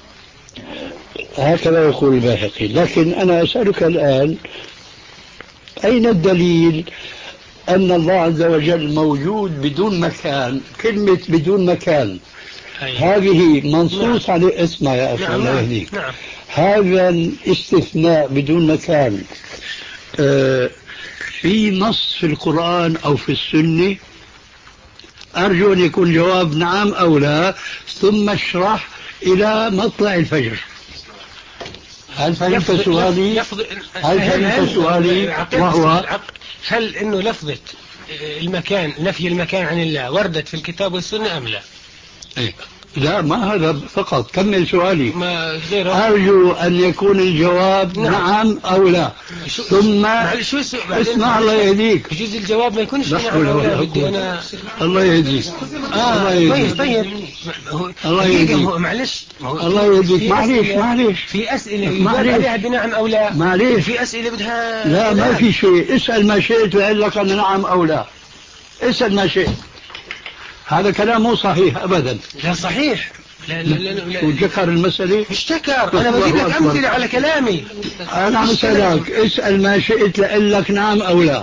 Speaker 3: هكذا يقول البيهقي. لكن أنا أسألك الآن أين الدليل أن الله عز وجل موجود بدون مكان؟ كلمة بدون مكان أيه. هذه منصوص نعم. عليه. اسمع يا أخي الله
Speaker 1: نعم.
Speaker 3: يهديك.
Speaker 1: نعم.
Speaker 3: هذا الاستثناء بدون مكان آه في نص في القرآن أو في السنة؟ أرجو أن يكون جواب نعم أو لا، ثم اشرح إلى مطلع الفجر. هل فهمت سؤالي؟ هل فهمت سؤالي؟ وهو
Speaker 1: هل إنه لفظة المكان نفي المكان عن الله وردت في الكتاب والسنة أم لا؟
Speaker 3: إيه؟ لا ما هذا فقط. كمل سؤالي.
Speaker 1: ما
Speaker 3: أرجو أن يكون الجواب نعم, نعم أو لا. ثم اسمع الله يهديك.
Speaker 1: يجوز الجواب ما يكونش نعم أو لا. بدي أنا
Speaker 3: الله يهديك.
Speaker 1: آه الله طيب.
Speaker 3: الله يهديك.
Speaker 1: معلش.
Speaker 3: الله يهديك. معليش معليش.
Speaker 1: في أسئلة يجاب عليها بنعم أو لا.
Speaker 3: معليش.
Speaker 1: في أسئلة بدها
Speaker 3: لا ما في شيء. اسأل ما شئت وقال لك أن نعم أو لا. اسأل ما شئت. هذا كلام مو صحيح أبدا.
Speaker 1: لا صحيح. لا لا لا لا.
Speaker 3: وذكر المسألة.
Speaker 1: مش تكر. أنا بجيب لك أمثلة على كلامي.
Speaker 3: أنا عم أسألك اسأل ما شئت لأقول لك نعم أو لا.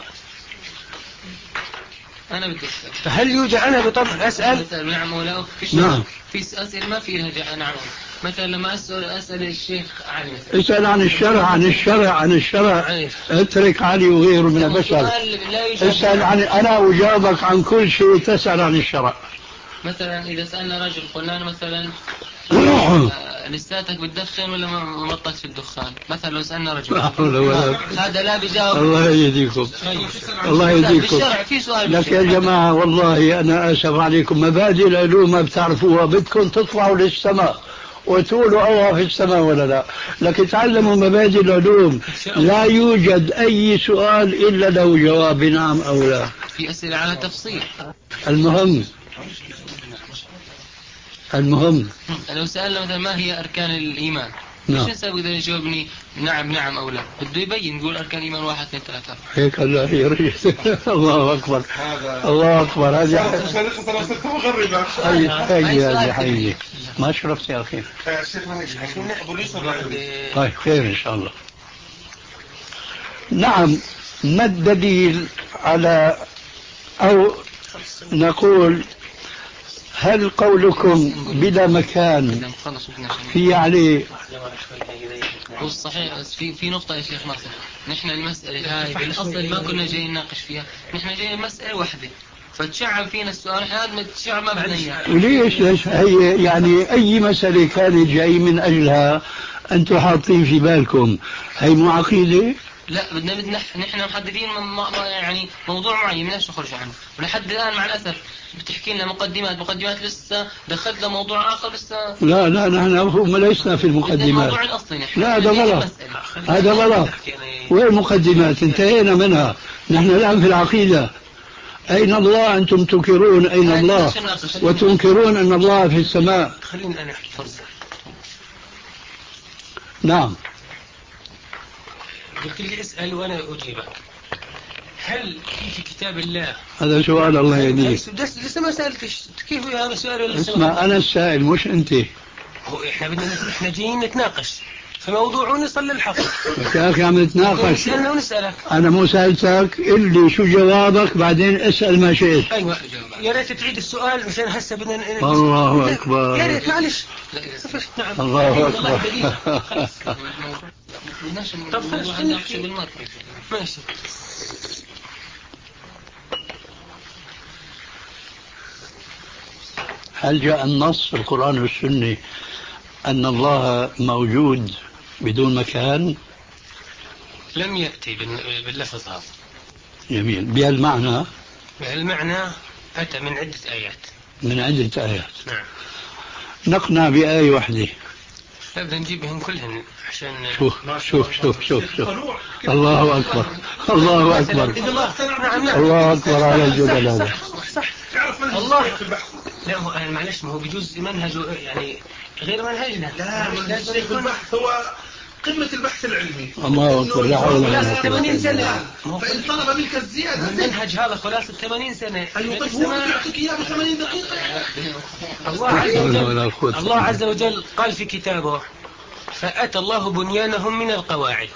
Speaker 4: أنا بدي أسأل.
Speaker 1: هل يوجد أنا بطبع أسأل؟
Speaker 4: نعم أو لا.
Speaker 3: نعم.
Speaker 4: في أسئلة ما فيها جاء نعم. مثلا لما أسأل أسأل الشيخ علي.
Speaker 3: اسأل عن الشرع عن الشرع عن الشرع. اترك علي وغيره من البشر. اسأل عن أنا وجاوبك عن كل شيء. تسأل عن الشرع.
Speaker 4: مثلا إذا سألنا رجل قلنا له مثلا لساتك بتدخن ولا ما مطت في الدخان؟ مثلا لو سألنا رجل هذا لا بيجاوب.
Speaker 3: الله يهديكم. الله يهديكم. لك يا جماعة والله أنا آسف عليكم. مبادئ العلوم ما بتعرفوها. بدكم تطلعوا للسماء وتقولوا الله في السماء ولا لا. لكن تعلموا مبادئ العلوم. لا يوجد أي سؤال إلا له جواب نعم أو لا.
Speaker 4: في أسئلة على تفصيل.
Speaker 3: المهم المهم
Speaker 4: لو سألنا مثلا ما هي أركان الإيمان؟
Speaker 3: نعم.
Speaker 4: مش نسأل إذا يجاوبني نعم نعم أو لا. بده يبين يقول أركان الإيمان واحد اثنين ثلاثة.
Speaker 3: هيك الله يريد. الله أكبر. الله أكبر. هذه حي حي حي. ما شرفت يا أخي. طيب خير إن شاء الله. نعم. ما الدليل على أو نقول هل قولكم بلا مكان في عليه؟
Speaker 4: هو صحيح. بس في في نقطة يا شيخ ناصر. نحن المسألة هاي بالأصل ما كنا جايين نناقش فيها. نحن جايين مسألة واحدة فتشعب فينا السؤال. هذا ما تشعب ما بدنا إياه.
Speaker 3: وليش ليش هي يعني أي مسألة كانت جاي من أجلها أنتم حاطين في بالكم هي مو عقيدة؟
Speaker 4: لا بدنا بدنا نحن محددين يعني موضوع معين بدناش نخرج عنه، ولحد الآن مع الأسف بتحكي لنا مقدمات مقدمات لسه دخلنا موضوع آخر لسه.
Speaker 3: لا لا نحن هم لسنا في المقدمات.
Speaker 4: الموضوع الأصلي نحن.
Speaker 3: لا هذا غلط، هذا غلط. وين المقدمات؟ انتهينا منها. نحن الآن في العقيدة. أين الله؟ أنتم تنكرون أين الله وتنكرون أن الله في السماء.
Speaker 1: خليني أنا أحكي فرصة.
Speaker 3: نعم.
Speaker 1: قلت لي اسأل وأنا أجيبك. هل في كتاب الله؟
Speaker 3: هذا سؤال الله يهديك.
Speaker 1: لسه ما سألتش كيف هذا سؤال ولا
Speaker 3: اسمع أنا السائل مش أنت.
Speaker 1: هو إحنا بدنا إحنا جايين نتناقش في موضوع ونصل للحق.
Speaker 3: يا أخي عم نتناقش.
Speaker 1: نسألنا ونسألك.
Speaker 3: أنا مو سألتك اللي شو جوابك بعدين اسأل ما شئت.
Speaker 1: أيوة يا ريت تعيد السؤال مشان هسه بدنا.
Speaker 3: الله أكبر.
Speaker 1: يا ريت معلش. نعم.
Speaker 3: الله أكبر.
Speaker 1: طب خلص نحكي بالمرة. ماشي.
Speaker 3: هل جاء النص في القرآن والسنة أن الله موجود بدون مكان؟
Speaker 1: لم يأتي باللفظ هذا.
Speaker 3: جميل. بهالمعنى؟
Speaker 1: بهالمعنى أتى من عدة آيات.
Speaker 3: من عدة آيات.
Speaker 1: نعم.
Speaker 3: نقنع بآية واحدة.
Speaker 1: لا بدنا نجيبهم كلهن عشان.
Speaker 3: شوف شوف شوف شوف شوف. الله أكبر الله أكبر الله أكبر على الجبل هذا.
Speaker 1: صح. الله. لا هو معلش ما هو بيجوز منهجه يعني غير منهجنا.
Speaker 5: لا منهج البحث هو قمة البحث العلمي.
Speaker 3: الله أكبر. لا حول ولا قوة.
Speaker 1: ثمانين سنة.
Speaker 5: فإن طلب منك الزيادة.
Speaker 1: المنهج هذا خلاص ثمانين سنة.
Speaker 5: أيوة طيب هو يعطيك إياه بثمانين دقيقة.
Speaker 1: الله عز وجل الله عز وجل قال في كتابه فأتى الله بنيانهم من القواعد.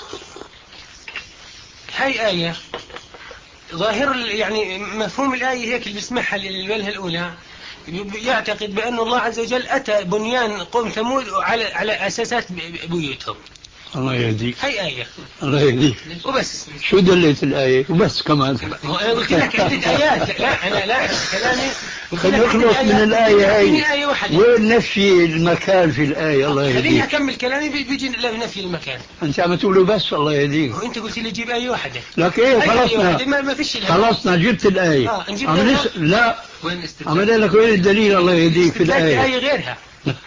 Speaker 1: هاي آية ظاهر يعني مفهوم الآية هيك اللي بيسمعها للوجه الأولى يعتقد بأن الله عز وجل أتى بنيان قوم ثمود على على أساسات بيوتهم.
Speaker 3: الله يهديك.
Speaker 1: هاي آية.
Speaker 3: الله يهديك.
Speaker 1: وبس.
Speaker 3: شو دلت الآية؟ وبس كمان.
Speaker 1: أنا قلت لك عدة آيات. لا أنا لا كلامي.
Speaker 3: خلينا نخلص من الآية هاي.
Speaker 1: آية واحدة.
Speaker 3: وين نفي المكان في الآية؟ الله يهديك.
Speaker 1: خليني أكمل كلامي بيجي نفي المكان.
Speaker 3: أنت عم تقوله بس الله يهديك.
Speaker 1: وأنت قلت لي جيب آية واحدة.
Speaker 3: لك إيه خلصنا.
Speaker 1: ما ما فيش.
Speaker 3: خلصنا جبت الآية.
Speaker 1: آه نس...
Speaker 3: لا. وين عمل لك وين الدليل الله يهديك في الآية؟
Speaker 1: آية غيرها.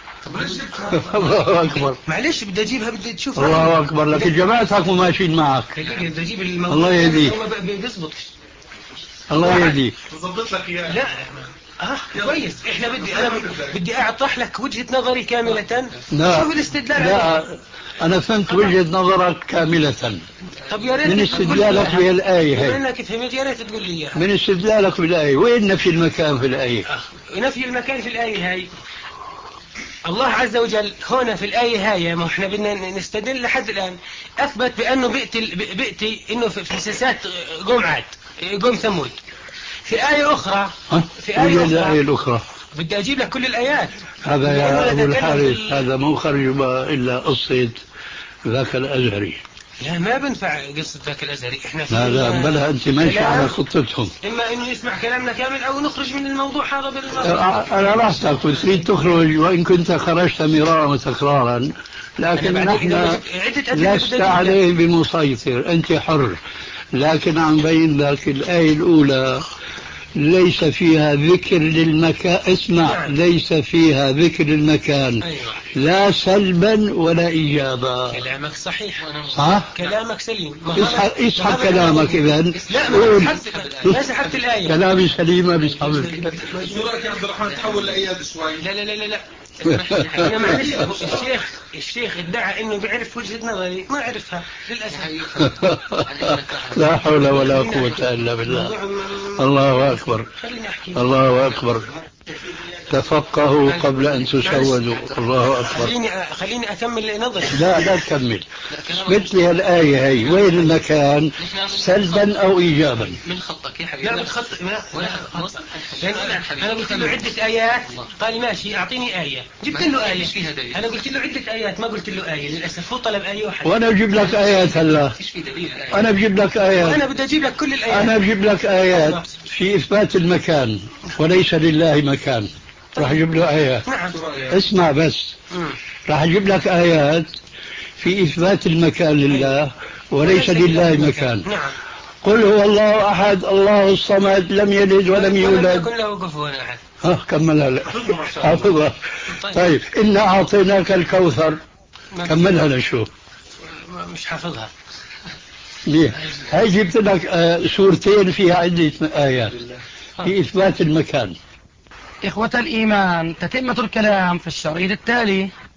Speaker 3: الله أكبر.
Speaker 1: معلش بدي أجيبها بدي تشوفها.
Speaker 3: الله أكبر. لكن جماعتك ماشيين معك.
Speaker 1: بدي أجيب الموضوع.
Speaker 3: الله يهديك.
Speaker 1: بيزبط.
Speaker 3: الله يهديك.
Speaker 5: بظبط لك إياه.
Speaker 1: لا اه كويس. احنا بدي انا بدي اعطح لك وجهة نظري كاملة.
Speaker 3: لا.
Speaker 1: شوف الاستدلال.
Speaker 3: لا انا فهمت وجهة نظرك كاملة.
Speaker 1: طب يا ريت
Speaker 3: من استدلالك بالآية هي.
Speaker 1: انك فهمت يا ريت تقول لي اياها.
Speaker 3: من استدلالك بالآية وين نفي المكان في الآية؟
Speaker 1: آه. نفي المكان في الآية هاي الله عز وجل هنا في الآية هاي ما احنا بدنا نستدل لحد الآن أثبت بأنه بئتي بئتي إنه في مساسات قوم عاد قوم ثمود. في آية أخرى
Speaker 3: في آية أخرى, الآية الأخرى.
Speaker 1: بدي أجيب لك كل الآيات.
Speaker 3: هذا يا أبو الحارث هذا مو خرج إلا قصة ذاك الأزهري.
Speaker 1: لا ما بنفع قصة ذاك الأزهري. احنا
Speaker 3: لا لا بلا أنت ماشي على خطتهم.
Speaker 1: إما إنه يسمع كلامنا كامل أو نخرج من الموضوع هذا بالموضوع.
Speaker 3: أنا راحتك تريد تخرج وإن كنت خرجت مرارا وتكرارا لكن نحن لست عليه بمسيطر أنت حر. لكن عم بين لك الآية الأولى ليس فيها ذكر للمكان. اسمع نعم. ليس فيها ذكر المكان. أيوة. لا سلبا ولا إيجابا.
Speaker 1: كلامك صحيح.
Speaker 3: صح؟
Speaker 1: كلامك سليم.
Speaker 3: اسحب كلامك إذن.
Speaker 1: لا ما سحبت ما سحبت الآية.
Speaker 3: كلامي سليمة بسحبك.
Speaker 5: شو رأيك يا عبد الرحمن تحول لأياد شوي؟
Speaker 1: لا لا لا لا أنا معلش الشيخ الشيخ ادعى إنه بيعرف وجهة نظري ما عرفها للأسف.
Speaker 3: لا حول ولا قوة إلا بالله. الله أكبر الله أكبر. تفقهوا قبل أن تسودوا. الله أكبر.
Speaker 1: خليني خليني أكمل نظري.
Speaker 3: لا لا تكمل. مثل هالآية هي وين المكان سلبا أو إيجابا؟
Speaker 4: من خطك يا حبيبي.
Speaker 1: لا بالخط أنا قلت له عدة آيات قال ماشي أعطيني آية جبت له آية. أنا قلت له عدة آيات ما قلت له آية للأسف هو طلب آية واحدة.
Speaker 3: وأنا أجيب لك آيات هلا. أنا بجيب لك آيات.
Speaker 1: أنا بدي أجيب لك كل الآيات.
Speaker 3: أنا بجيب لك آيات في إثبات المكان وليس لله مكان. راح أجيب له آيات.
Speaker 1: نعم.
Speaker 3: اسمع بس. راح أجيب لك آيات في إثبات المكان لله وليس لله مكان.
Speaker 1: نعم.
Speaker 3: قل هو الله أحد الله الصمد لم يلد ولم يولد
Speaker 1: ولم يكن له كفوا أحد.
Speaker 3: ها كملها لك حافظها. طيب إنا أعطيناك الكوثر كملها لشوف.
Speaker 1: مش حافظها.
Speaker 3: ليه؟ هاي جبت لك آه سورتين فيها عدة آيات في إثبات المكان.
Speaker 2: إخوة الإيمان، تتمة الكلام في الشريط التالي.